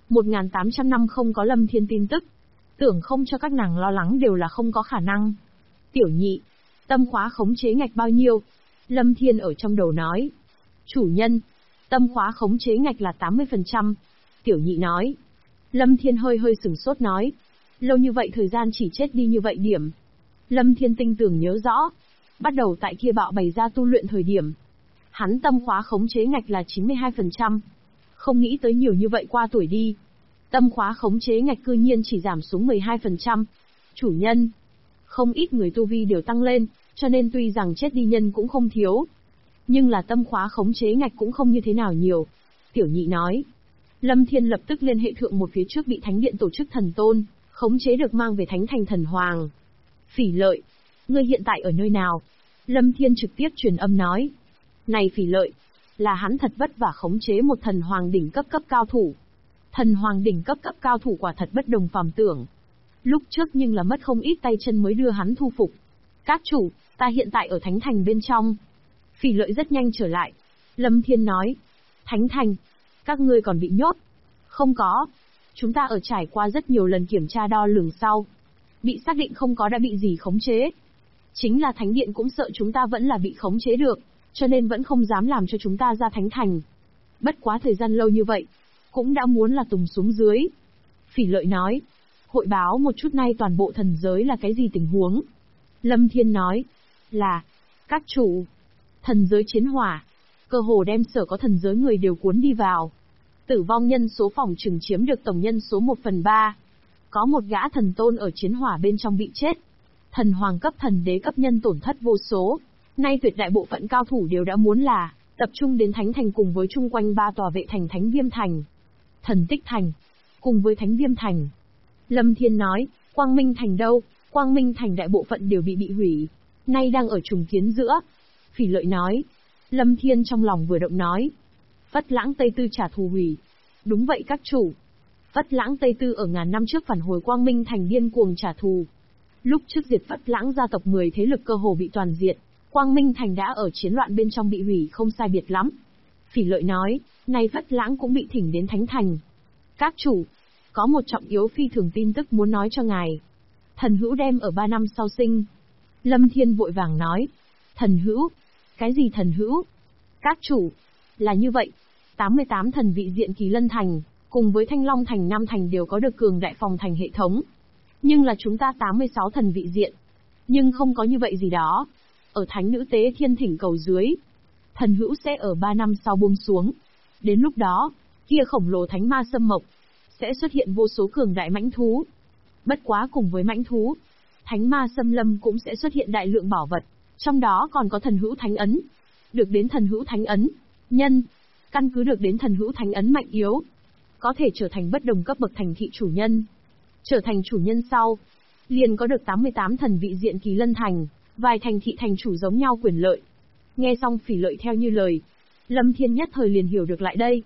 Speaker 2: 1.800 năm không có Lâm Thiên tin tức, tưởng không cho các nàng lo lắng đều là không có khả năng. Tiểu nhị, tâm khóa khống chế ngạch bao nhiêu? Lâm Thiên ở trong đầu nói. Chủ nhân, tâm khóa khống chế ngạch là 80%. Tiểu nhị nói. Lâm Thiên hơi hơi sửng sốt nói. Lâu như vậy thời gian chỉ chết đi như vậy điểm. Lâm Thiên tinh tường nhớ rõ. Bắt đầu tại kia bạo bày ra tu luyện thời điểm. Hắn tâm khóa khống chế ngạch là 92%. Không nghĩ tới nhiều như vậy qua tuổi đi. Tâm khóa khống chế ngạch cư nhiên chỉ giảm xuống 12%. Chủ nhân, không ít người tu vi đều tăng lên, cho nên tuy rằng chết đi nhân cũng không thiếu. Nhưng là tâm khóa khống chế ngạch cũng không như thế nào nhiều. Tiểu nhị nói. Lâm Thiên lập tức liên hệ thượng một phía trước bị Thánh Điện tổ chức thần tôn, khống chế được mang về Thánh Thành thần hoàng. Phỉ Lợi, ngươi hiện tại ở nơi nào? Lâm Thiên trực tiếp truyền âm nói. Này Phỉ Lợi, là hắn thật vất vả khống chế một thần hoàng đỉnh cấp cao thủ. Thần hoàng đỉnh cấp cao thủ quả thật bất đồng phàm tưởng. Lúc trước nhưng là mất không ít tay chân mới đưa hắn thu phục. Các chủ, ta hiện tại ở Thánh Thành bên trong. Phỉ Lợi rất nhanh trở lại. Lâm Thiên nói. Thánh Thành, các ngươi còn bị nhốt? Không có. Chúng ta ở trải qua rất nhiều lần kiểm tra đo lường sau. Bị xác định không có đã bị gì khống chế. Chính là Thánh Điện cũng sợ chúng ta vẫn là bị khống chế được, cho nên vẫn không dám làm cho chúng ta ra Thánh Thành. Bất quá thời gian lâu như vậy, cũng đã muốn là tùng xuống dưới. Phỉ Lợi nói. Hội báo một chút nay toàn bộ thần giới là cái gì tình huống? Lâm Thiên nói. Là, các chủ, thần giới chiến hỏa, cơ hồ đem sở có thần giới người đều cuốn đi vào. Tử vong nhân số phòng trừng chiếm được tổng nhân số 1/3. Có một gã thần tôn ở chiến hỏa bên trong bị chết. Thần hoàng cấp thần đế cấp nhân tổn thất vô số. Nay tuyệt đại bộ phận cao thủ đều đã muốn là tập trung đến Thánh Thành cùng với chung quanh 3 tòa vệ thành Thánh Viêm Thành, Thần Tích Thành, cùng với Thánh Viêm Thành. Lâm Thiên nói, Quang Minh Thành đâu? Quang Minh Thành đại bộ phận đều bị hủy, nay đang ở trùng kiến giữa. Phỉ Lợi nói. Lâm Thiên trong lòng vừa động nói. Phất Lãng Tây Tư trả thù hủy. Đúng vậy các chủ. Phất Lãng Tây Tư ở ngàn năm trước phản hồi Quang Minh Thành điên cuồng trả thù. Lúc trước diệt Phất Lãng gia tộc 10 thế lực cơ hồ bị toàn diệt. Quang Minh Thành đã ở chiến loạn bên trong bị hủy không sai biệt lắm. Phỉ Lợi nói, nay Phất Lãng cũng bị thỉnh đến Thánh Thành. Các chủ, có một trọng yếu phi thường tin tức muốn nói cho ngài. Thần Hữu đem ở 3 năm sau sinh. Lâm Thiên vội vàng nói. Thần Hữu? Cái gì thần Hữu? Các chủ, là như vậy. 88 thần vị diện Kỳ Lân Thành, cùng với Thanh Long Thành Nam Thành đều có được cường đại phòng thành hệ thống. Nhưng là chúng ta 86 thần vị diện. Nhưng không có như vậy gì đó. Ở Thánh Nữ Tế Thiên thỉnh cầu dưới, thần Hữu sẽ ở 3 năm sau buông xuống. Đến lúc đó, kia khổng lồ thánh ma xâm mộc sẽ xuất hiện vô số cường đại mãnh thú. Bất quá cùng với mãnh thú, thánh ma xâm lâm cũng sẽ xuất hiện đại lượng bảo vật, trong đó còn có thần hữu thánh ấn. Được đến thần hữu thánh ấn, nhân căn cứ được đến thần hữu thánh ấn mạnh yếu, có thể trở thành bất đồng cấp bậc thành thị chủ nhân. Trở thành chủ nhân sau, liền có được 88 thần vị diện Kỳ Lân Thành, vài thành thị thành chủ giống nhau quyền lợi. Nghe xong Phỉ Lợi theo như lời, Lâm Thiên nhất thời liền hiểu được lại đây.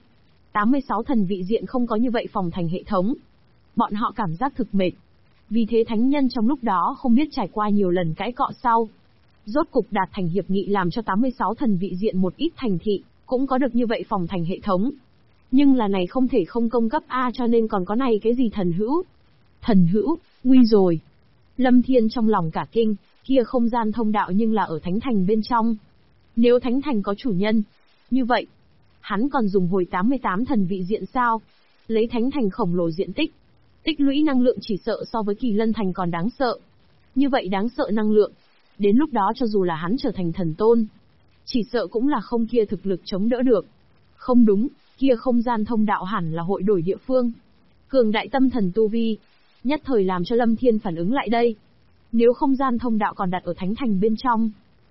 Speaker 2: 86 thần vị diện không có như vậy phòng thành hệ thống. Bọn họ cảm giác thực mệt. Vì thế thánh nhân trong lúc đó không biết trải qua nhiều lần cãi cọ sau. Rốt cục đạt thành hiệp nghị làm cho 86 thần vị diện một ít thành thị, cũng có được như vậy phòng thành hệ thống. Nhưng là này không thể không công cấp A cho nên còn có này cái gì thần hữu. Thần hữu, nguy rồi. Lâm Thiên trong lòng cả kinh, kia không gian thông đạo nhưng là ở Thánh Thành bên trong. Nếu Thánh Thành có chủ nhân, như vậy, Hắn còn dùng hồi 88 thần vị diện sao? Lấy thánh thành khổng lồ diện tích, tích lũy năng lượng chỉ sợ so với Kỳ Lân thành còn đáng sợ. Như vậy đáng sợ năng lượng, đến lúc đó cho dù là hắn trở thành thần tôn, chỉ sợ cũng là không kia thực lực chống đỡ được. Không đúng, kia không gian thông đạo hẳn là hội đổi địa phương. Cường đại tâm thần tu vi, nhất thời làm cho Lâm Thiên phản ứng lại đây. Nếu không gian thông đạo còn đặt ở thánh thành bên trong,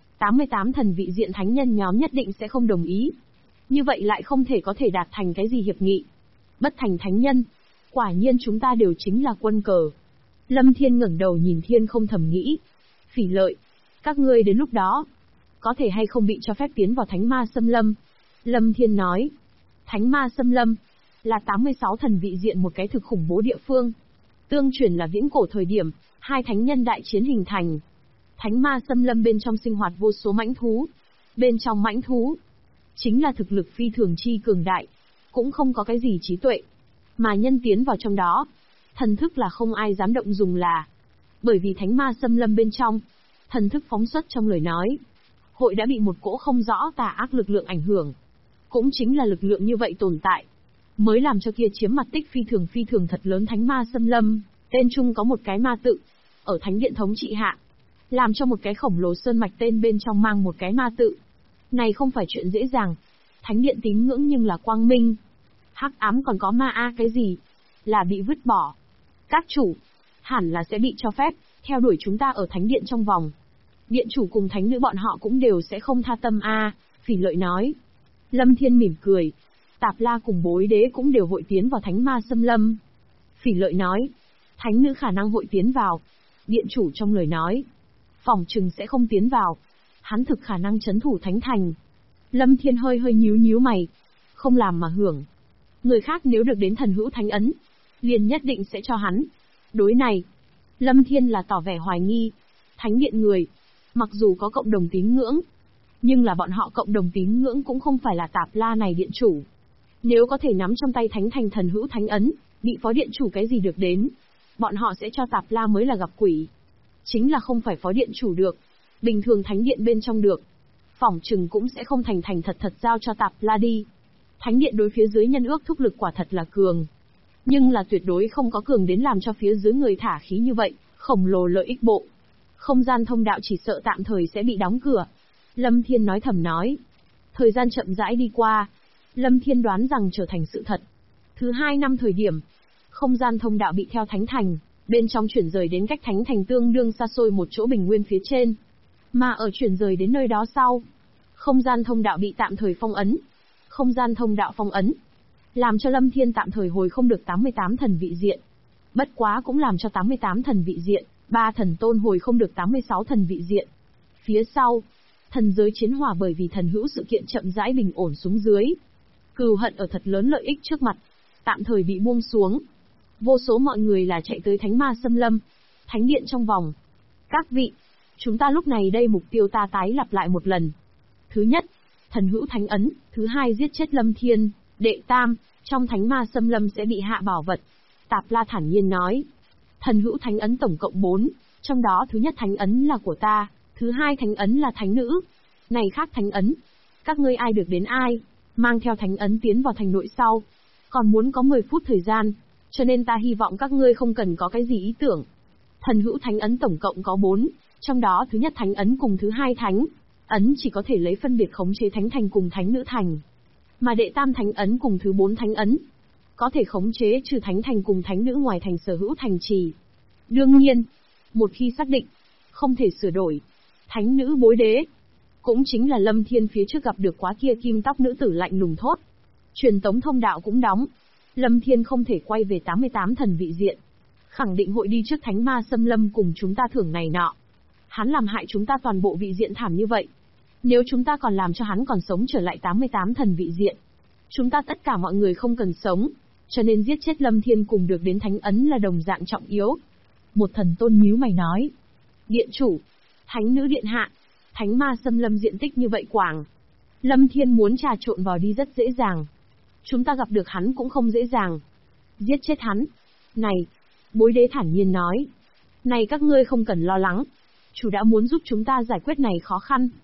Speaker 2: 88 thần vị diện thánh nhân nhóm nhất định sẽ không đồng ý. Như vậy lại không có thể đạt thành cái gì hiệp nghị. Bất thành thánh nhân, quả nhiên chúng ta đều chính là quân cờ. Lâm Thiên ngẩng đầu nhìn thiên không thầm nghĩ. Phỉ Lợi, các ngươi đến lúc đó, có thể hay không bị cho phép tiến vào Thánh Ma Xâm Lâm? Lâm Thiên nói, Thánh Ma Xâm Lâm, là 86 thần vị diện một cái thực khủng bố địa phương. Tương truyền là viễn cổ thời điểm, hai thánh nhân đại chiến hình thành. Thánh Ma Xâm Lâm bên trong sinh hoạt vô số mãnh thú. Bên trong mãnh thú, chính là thực lực phi thường chi cường đại, cũng không có cái gì trí tuệ. Mà nhân tiến vào trong đó, thần thức là không ai dám động dùng là. Bởi vì Thánh Ma Xâm Lâm bên trong, thần thức phóng xuất trong lời nói, hội đã bị một cỗ không rõ tà ác lực lượng ảnh hưởng. Cũng chính là lực lượng như vậy tồn tại, mới làm cho kia chiếm mặt tích phi thường thật lớn Thánh Ma Xâm Lâm, tên chung có một cái ma tự, ở thánh điện thống trị hạ, làm cho một cái khổng lồ sơn mạch tên bên trong mang một cái ma tự. Này không phải chuyện dễ dàng, thánh điện tín ngưỡng nhưng là quang minh. Hắc ám còn có ma cái gì? Là bị vứt bỏ. Các chủ, hẳn là sẽ bị cho phép, theo đuổi chúng ta ở thánh điện trong vòng. Điện chủ cùng thánh nữ bọn họ cũng đều sẽ không tha tâm Phỉ Lợi nói. Lâm Thiên mỉm cười. Tạp La cùng Bối Đế cũng đều hội tiến vào Thánh Ma Xâm Lâm. Phỉ Lợi nói. Thánh nữ khả năng hội tiến vào. Điện chủ trong lời nói. Phỏng chừng sẽ không tiến vào. Hắn thực khả năng trấn thủ thánh thành. Lâm Thiên hơi nhíu mày. Không làm mà hưởng. Người khác nếu được đến thần hữu thánh ấn, liền nhất định sẽ cho hắn. Đối này, Lâm Thiên là tỏ vẻ hoài nghi. Thánh điện người, mặc dù có cộng đồng tín ngưỡng, nhưng là bọn họ cộng đồng tín ngưỡng cũng không phải là Tạp La này điện chủ. Nếu có thể nắm trong tay thánh thành thần hữu thánh ấn, bị phó điện chủ cái gì được đến, bọn họ sẽ cho Tạp La mới là gặp quỷ. Chính là không phải phó điện chủ được, bình thường thánh điện bên trong được, phỏng chừng cũng sẽ không thành thật giao cho Tạp La đi. Thánh điện đối phía dưới nhân ước thúc lực quả thật là cường, nhưng là tuyệt đối không có cường đến làm cho phía dưới người thả khí như vậy, khổng lồ lợi ích bộ. Không gian thông đạo chỉ sợ tạm thời sẽ bị đóng cửa. Lâm Thiên nói thầm nói. Thời gian chậm rãi đi qua, Lâm Thiên đoán rằng trở thành sự thật. Thứ 2 năm thời điểm, không gian thông đạo bị theo thánh thành, bên trong chuyển rời đến cách thánh thành tương đương xa xôi một chỗ bình nguyên phía trên. Mà ở chuyển rời đến nơi đó sau, không gian thông đạo bị tạm thời phong ấn. Không gian thông đạo phong ấn, làm cho Lâm Thiên tạm thời hồi không được 88 thần vị diện. Bất quá cũng làm cho 88 thần vị diện, 3 thần tôn hồi không được 86 thần vị diện. Phía sau, thần giới chiến hỏa bởi vì thần hữu sự kiện chậm rãi bình ổn xuống dưới. Cừu hận ở thật lớn lợi ích trước mặt, tạm thời bị buông xuống. Vô số mọi người là chạy tới Thánh Ma Xâm Lâm, thánh điện trong vòng. Các vị, chúng ta lúc này đây mục tiêu ta tái lặp lại một lần. Thứ nhất, thần hữu thánh ấn. Thứ hai, giết chết Lâm Thiên. Đệ tam, trong Thánh Ma Xâm Lâm sẽ bị hạ bảo vật. Tạp La thản nhiên nói. Thần hữu thánh ấn tổng cộng 4, trong đó thứ nhất thánh ấn là của ta, thứ hai thánh ấn là thánh nữ. Này khác thánh ấn, các ngươi ai được đến ai, mang theo thánh ấn tiến vào thành nội sau. Còn muốn có 10 phút thời gian, cho nên ta hy vọng các ngươi không cần có cái gì ý tưởng. Thần hữu thánh ấn tổng cộng có 4, trong đó thứ nhất thánh ấn cùng thứ hai thánh ấn chỉ có thể lấy phân biệt khống chế thánh thành cùng thánh nữ thành. Mà đệ tam thánh ấn cùng thứ 4 thánh ấn có thể khống chế trừ thánh thành cùng thánh nữ ngoài thành sở hữu thành trì. Đương nhiên, một khi xác định, không thể sửa đổi. Thánh nữ Bối Đế, cũng chính là Lâm Thiên phía trước gặp được quá kia kim tóc nữ tử lạnh lùng thốt. Truyền tống thông đạo cũng đóng. Lâm Thiên không thể quay về 88 thần vị diện. Khẳng định hội đi trước Thánh Ma Xâm Lâm cùng chúng ta thưởng này nọ. Hắn làm hại chúng ta toàn bộ vị diện thảm như vậy. Nếu chúng ta còn làm cho hắn còn sống trở lại 88 thần vị diện, chúng ta tất cả mọi người không cần sống. Cho nên giết chết Lâm Thiên cùng được đến thánh ấn là đồng dạng trọng yếu. Một thần tôn nhíu mày nói. Điện chủ, thánh nữ điện hạ, Thánh Ma Xâm Lâm diện tích như vậy quảng. Lâm Thiên muốn trà trộn vào đi rất dễ dàng. Chúng ta gặp được hắn cũng không dễ dàng. Giết chết hắn. Này, Bối Đế thản nhiên nói. Này các ngươi không cần lo lắng. Chủ đã muốn giúp chúng ta giải quyết này khó khăn.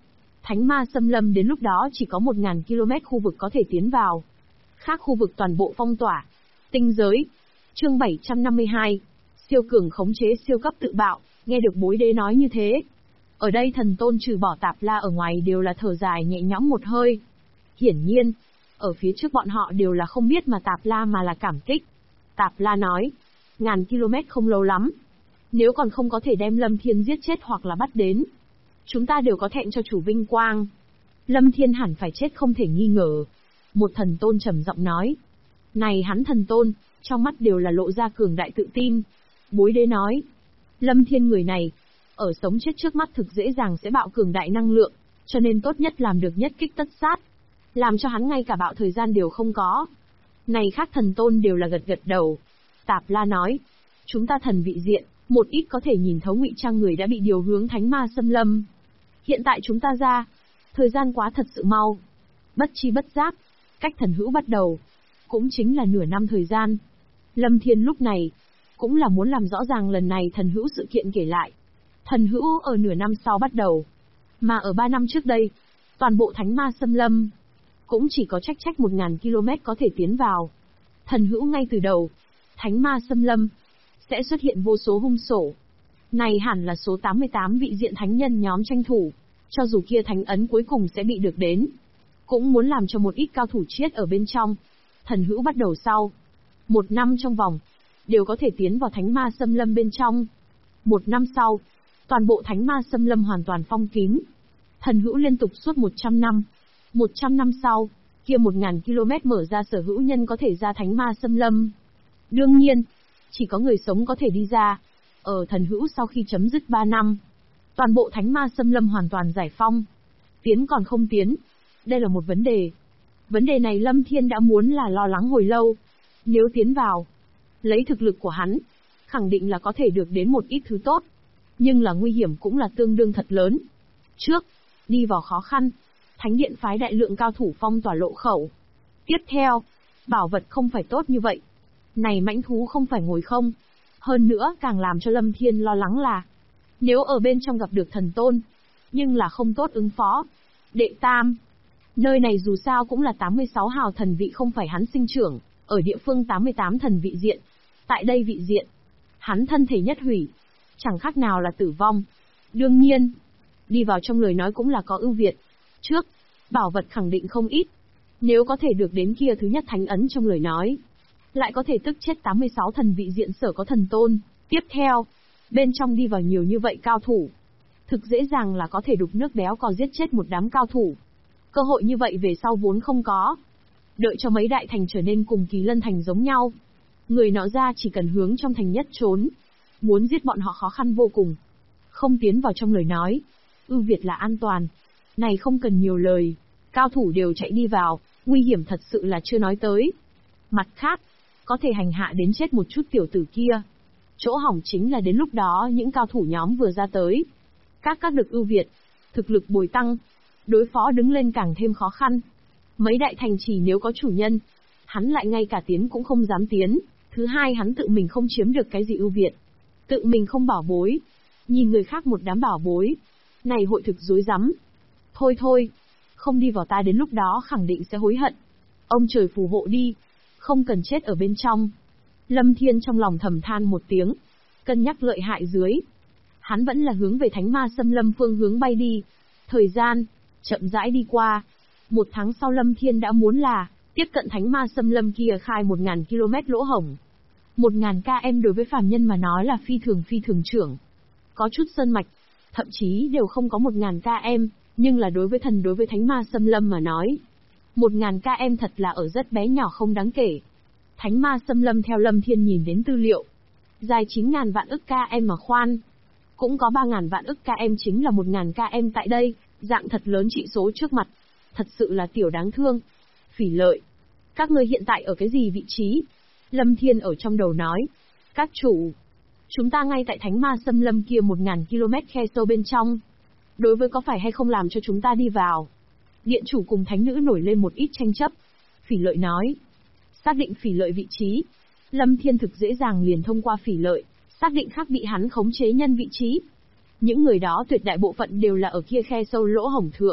Speaker 2: Thánh ma xâm lâm đến lúc đó chỉ có 1000 km khu vực có thể tiến vào. Khác khu vực toàn bộ phong tỏa. Tinh giới. Chương 752. Siêu cường khống chế siêu cấp tự bạo, nghe được bối đế nói như thế. Ở đây thần tôn trừ bỏ Tạp La ở ngoài đều là thở dài nhẹ nhõm một hơi. Hiển nhiên, ở phía trước bọn họ đều là không biết mà Tạp La mà là cảm kích. Tạp La nói, 1000 km không lâu lắm. Nếu còn không có thể đem Lâm Thiên giết chết hoặc là bắt đến, chúng ta đều có thẹn cho chủ vinh quang. Lâm Thiên hẳn phải chết không thể nghi ngờ. Một thần tôn trầm giọng nói. Này hắn thần tôn, trong mắt đều là lộ ra cường đại tự tin. Bối đế nói. Lâm Thiên người này, ở sống chết trước mắt thực dễ dàng sẽ bạo cường đại năng lượng, cho nên tốt nhất làm được nhất kích tất sát. Làm cho hắn ngay cả bạo thời gian đều không có. Này khác thần tôn đều là gật gật đầu. Tạp La nói. Chúng ta thần vị diện, một ít có thể nhìn thấu ngụy trang người đã bị điều hướng thánh ma xâm lâm. Hiện tại chúng ta ra, thời gian quá thật sự mau. Bất chi bất giác, cách thần hữu bắt đầu, cũng chính là nửa năm thời gian. Lâm Thiên lúc này, cũng là muốn làm rõ ràng lần này thần hữu sự kiện kể lại. Thần hữu ở nửa năm sau bắt đầu, mà ở 3 năm trước đây, toàn bộ thánh ma xâm lâm, cũng chỉ có trách 1000 km có thể tiến vào. Thần hữu ngay từ đầu, thánh ma xâm lâm, sẽ xuất hiện vô số hung sổ. Này hẳn là số 88 vị diện thánh nhân nhóm tranh thủ, cho dù kia thánh ấn cuối cùng sẽ bị được đến. Cũng muốn làm cho một ít cao thủ chết ở bên trong. Thần hữu bắt đầu sau 1 năm trong vòng, đều có thể tiến vào thánh ma xâm lâm bên trong. 1 năm sau, toàn bộ thánh ma xâm lâm hoàn toàn phong kín. Thần hữu liên tục suốt 100 năm. 100 năm sau, kia 1000 km mở ra sở hữu nhân có thể ra thánh ma xâm lâm. Đương nhiên, chỉ có người sống có thể đi ra. Ở thần hữu sau khi chấm dứt 3 năm, toàn bộ thánh ma xâm lâm hoàn toàn giải phong. Tiến còn không tiến. Đây là một vấn đề. Vấn đề này Lâm Thiên đã muốn là lo lắng hồi lâu. Nếu tiến vào, lấy thực lực của hắn, khẳng định là có thể được đến một ít thứ tốt. Nhưng là nguy hiểm cũng là tương đương thật lớn. Trước, đi vào khó khăn, thánh điện phái đại lượng cao thủ phong tỏa lộ khẩu. Tiếp theo, bảo vật không phải tốt như vậy. Này mãnh thú không phải ngồi không. Hơn nữa càng làm cho Lâm Thiên lo lắng là, nếu ở bên trong gặp được thần tôn, nhưng là không tốt ứng phó. Đệ tam, nơi này dù sao cũng là 86 hào thần vị không phải hắn sinh trưởng, ở địa phương 88 thần vị diện. Tại đây vị diện, hắn thân thể nhất hủy, chẳng khác nào là tử vong. Đương nhiên, đi vào trong lời nói cũng là có ưu việt. Trước, bảo vật khẳng định không ít. Nếu có thể được đến kia thứ nhất thánh ấn trong lời nói, lại có thể tức chết 86 thần vị diện sở có thần tôn. Tiếp theo, bên trong đi vào nhiều như vậy cao thủ, thực dễ dàng là có thể đục nước béo cò giết chết một đám cao thủ. Cơ hội như vậy về sau vốn không có. Đợi cho mấy đại thành trở nên cùng Kỳ Lân thành giống nhau. Người nọ ra chỉ cần hướng trong thành nhất trốn. Muốn giết bọn họ khó khăn vô cùng. Không tiến vào trong lời nói. Ưu việt là an toàn. Này không cần nhiều lời. Cao thủ đều chạy đi vào, nguy hiểm thật sự là chưa nói tới. Mặt khác, có thể hành hạ đến chết một chút tiểu tử kia. Chỗ hỏng chính là đến lúc đó những cao thủ nhóm vừa ra tới. Các được ưu việt, thực lực bồi tăng, đối phó đứng lên càng thêm khó khăn. Mấy đại thành trì nếu có chủ nhân, hắn lại ngay cả tiến cũng không dám tiến. Thứ hai hắn tự mình không chiếm được cái gì ưu việt. Tự mình không bảo bối. Nhìn người khác một đám bảo bối. Này hội thực dối rắm. Thôi, không đi vào ta đến lúc đó khẳng định sẽ hối hận. Ông trời phù hộ đi. Không cần chết ở bên trong. Lâm Thiên trong lòng thầm than một tiếng. Cân nhắc lợi hại dưới. Hắn vẫn là hướng về thánh ma xâm lâm phương hướng bay đi. Thời gian, chậm rãi đi qua. 1 tháng sau Lâm Thiên đã muốn là, tiếp cận thánh ma xâm lâm kia khai 1000 km lỗ hổng. 1000 km đối với phàm nhân mà nói là phi thường trưởng. Có chút sơn mạch, thậm chí đều không có 1000 km, nhưng là đối với thánh ma xâm lâm mà nói. 1000 km thật là ở rất bé nhỏ không đáng kể. Thánh ma xâm lâm theo Lâm Thiên nhìn đến tư liệu. Dài 9000 vạn ức km mà khoan. Cũng có 3000 vạn ức km chính là 1000 km tại đây, dạng thật lớn trị số trước mặt. Thật sự là tiểu đáng thương. Phỉ Lợi, các ngươi hiện tại ở cái gì vị trí? Lâm Thiên ở trong đầu nói. Các chủ, chúng ta ngay tại thánh ma xâm lâm kia 1000 km khe sâu bên trong. Đối với có phải hay không làm cho chúng ta đi vào? Điện chủ cùng thánh nữ nổi lên một ít tranh chấp. Phỉ Lợi nói. Xác định Phỉ Lợi vị trí. Lâm Thiên thực dễ dàng liền thông qua Phỉ Lợi, xác định khác bị hắn khống chế nhân vị trí. Những người đó tuyệt đại bộ phận đều là ở kia khe sâu lỗ hổng thượng,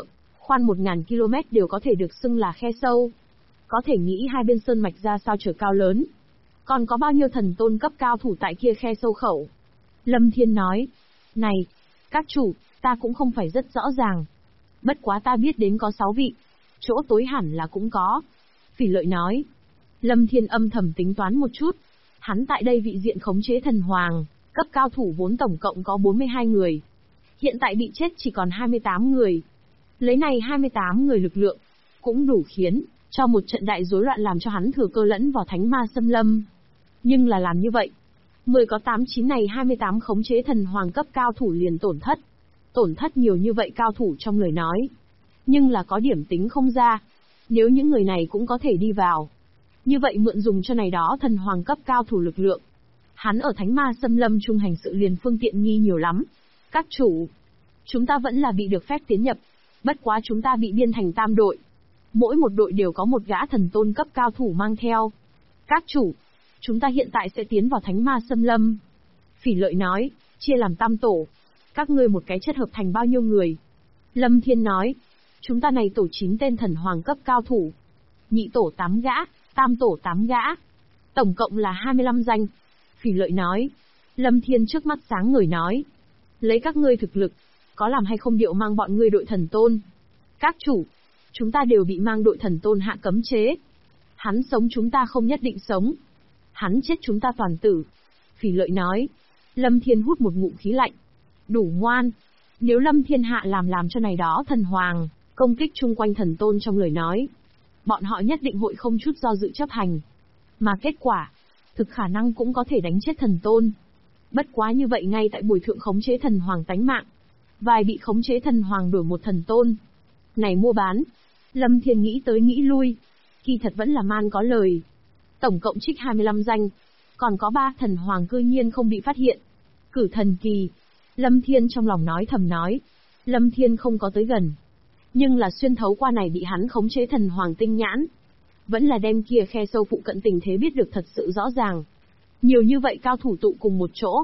Speaker 2: khoan 1000 km đều có thể được xưng là khe sâu. Có thể nghĩ hai bên sơn mạch ra sao trời cao lớn. Còn có bao nhiêu thần tôn cấp cao thủ tại kia khe sâu khẩu. Lâm Thiên nói, này, các chủ, ta cũng không phải rất rõ ràng. Bất quá ta biết đến có 6 vị, chỗ tối hẳn là cũng có. Phỉ Lợi nói. Lâm Thiên âm thầm tính toán một chút. Hắn tại đây vị diện khống chế thần hoàng, cấp cao thủ vốn tổng cộng có 42 người. Hiện tại bị chết chỉ còn 28 người. Lấy này 28 người lực lượng, cũng đủ khiến cho một trận đại rối loạn làm cho hắn thừa cơ lẫn vào thánh ma xâm lâm. Nhưng là làm như vậy, 10 có 89 này 28 khống chế thần hoàng cấp cao thủ liền tổn thất. Tổn thất nhiều như vậy cao thủ trong lời nói. Nhưng là có điểm tính không ra. Nếu những người này cũng có thể đi vào, như vậy mượn dùng cho này đó thần hoàng cấp cao thủ lực lượng. Hắn ở thánh ma xâm lâm trung hành sự liền phương tiện nghi nhiều lắm. Các chủ, chúng ta vẫn là bị được phép tiến nhập. Bất quá chúng ta bị biên thành tam đội. Mỗi một đội đều có một gã thần tôn cấp cao thủ mang theo. Các chủ, chúng ta hiện tại sẽ tiến vào thánh ma xâm lâm. Phỉ Lợi nói, chia làm tam tổ. Các ngươi một cái chất hợp thành bao nhiêu người? Lâm Thiên nói, chúng ta này tổ 9 tên thần hoàng cấp cao thủ. Nhị tổ 8 gã, tam tổ 8 gã. Tổng cộng là 25 danh. Phỉ Lợi nói. Lâm Thiên trước mắt sáng ngời nói. Lấy các ngươi thực lực, có làm hay không điệu mang bọn ngươi đội thần tôn? Các chủ, chúng ta đều bị mang đội thần tôn hạ cấm chế. Hắn sống chúng ta không nhất định sống. Hắn chết chúng ta toàn tử. Phỉ Lợi nói. Lâm Thiên hút một ngụm khí lạnh. Đủ ngoan. Nếu Lâm Thiên hạ làm cho này đó thần hoàng, công kích chung quanh thần tôn trong lời nói, bọn họ nhất định hội không chút do dự chấp hành. Mà kết quả, thực khả năng cũng có thể đánh chết thần tôn. Bất quá như vậy ngay tại buổi thượng khống chế thần hoàng tánh mạng. Vài bị khống chế thần hoàng đổi một thần tôn. Này mua bán. Lâm Thiên nghĩ tới nghĩ lui. Kỳ thật vẫn là man có lời. Tổng cộng trích 25 danh. Còn có 3 thần hoàng cư nhiên không bị phát hiện. Cử thần kỳ. Lâm Thiên trong lòng nói thầm nói. Lâm Thiên không có tới gần. Nhưng là xuyên thấu qua này bị hắn khống chế thần hoàng tinh nhãn. Vẫn là đem kia khe sâu phụ cận tình thế biết được thật sự rõ ràng. Nhiều như vậy cao thủ tụ cùng một chỗ.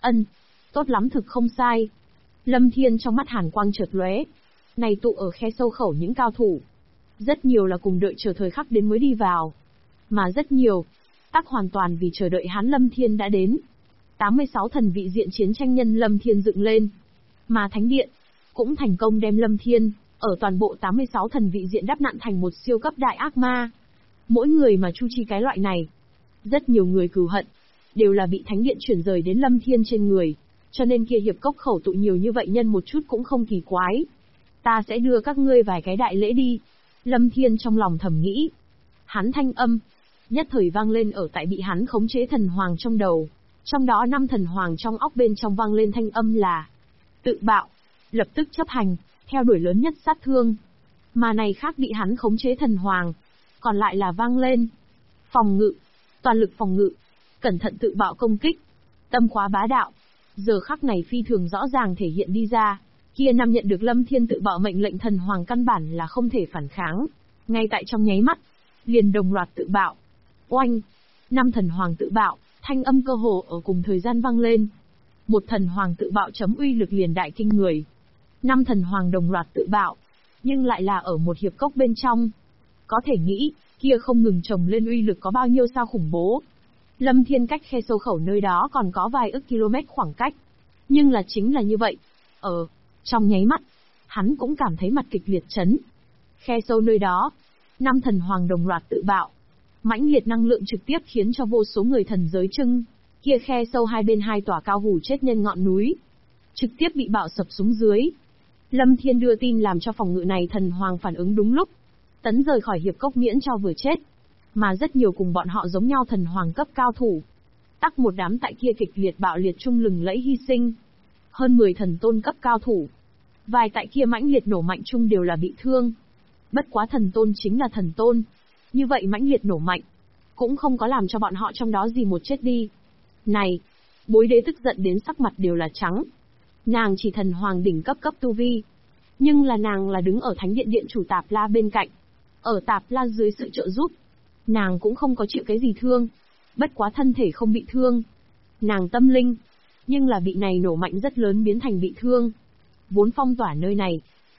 Speaker 2: Tốt lắm thực không sai. Lâm Thiên trong mắt hàn quang chợt lóe. Này tụ ở khe sâu khẩu những cao thủ. Rất nhiều là cùng đợi chờ thời khắc đến mới đi vào. Mà rất nhiều, tắc hoàn toàn vì chờ đợi hắn Lâm Thiên đã đến. 86 thần vị diện chiến tranh nhân Lâm Thiên dựng lên. Mà Thánh Điện, cũng thành công đem Lâm Thiên, ở toàn bộ 86 thần vị diện đắp nặn thành một siêu cấp đại ác ma. Mỗi người mà chu chi cái loại này. Rất nhiều người cừu hận, đều là bị Thánh Điện chuyển rời đến Lâm Thiên trên người. Cho nên kia hiệp cốc khẩu tụ nhiều như vậy nhân một chút cũng không kỳ quái. Ta sẽ đưa các ngươi vài cái đại lễ đi. Lâm Thiên trong lòng thầm nghĩ. Hắn thanh âm, nhất thời vang lên ở tại bị hắn khống chế thần hoàng trong đầu. Trong đó 5 thần hoàng trong óc bên trong vang lên thanh âm là tự bạo, lập tức chấp hành, theo đuổi lớn nhất sát thương. Mà này khác bị hắn khống chế thần hoàng, còn lại là vang lên phòng ngự, toàn lực phòng ngự, cẩn thận tự bạo công kích, tâm khóa bá đạo. Giờ khắc này phi thường rõ ràng thể hiện đi ra. Kia năm nhận được Lâm Thiên tự bạo mệnh lệnh thần hoàng căn bản là không thể phản kháng. Ngay tại trong nháy mắt, liền đồng loạt tự bạo. Oanh! 5 thần hoàng tự bạo, thanh âm cơ hồ ở cùng thời gian vang lên. Một thần hoàng tự bạo chấm uy lực liền đại kinh người. 5 thần hoàng đồng loạt tự bạo, nhưng lại là ở một hiệp cốc bên trong. Có thể nghĩ, kia không ngừng chồng lên uy lực có bao nhiêu sao khủng bố. Lâm Thiên cách khe sâu khẩu nơi đó còn có vài ức km khoảng cách. Nhưng là chính là như vậy. Trong nháy mắt, hắn cũng cảm thấy mặt kịch liệt chấn. Khe sâu nơi đó, 5 thần hoàng đồng loạt tự bạo. Mãnh liệt năng lượng trực tiếp khiến cho vô số người thần giới trưng. Kia khe sâu hai bên hai tòa cao hủ chết nhân ngọn núi. Trực tiếp bị bạo sập xuống dưới. Lâm Thiên đưa tin làm cho phòng ngự này thần hoàng phản ứng đúng lúc. Tấn rời khỏi hiệp cốc miễn cho vừa chết. Mà rất nhiều cùng bọn họ giống nhau thần hoàng cấp cao thủ. Tắc một đám tại kia kịch liệt bạo liệt chung lừng lẫy hy sinh. Hơn 10 thần tôn cấp cao thủ. Vài tại kia mãnh liệt nổ mạnh chung đều là bị thương. Bất quá thần tôn chính là thần tôn. Như vậy mãnh liệt nổ mạnh, cũng không có làm cho bọn họ trong đó gì một chết đi. Này, bối đế tức giận đến sắc mặt đều là trắng. Nàng chỉ thần hoàng đỉnh cấp tu vi. Nhưng là nàng là đứng ở thánh điện điện chủ Tạp La bên cạnh. Ở Tạp La dưới sự trợ giúp, nàng cũng không có chịu cái gì thương. Bất quá thân thể không bị thương. Nàng tâm linh, nhưng là bị này nổ mạnh rất lớn biến thành bị thương. Vốn phong tỏa nơi này,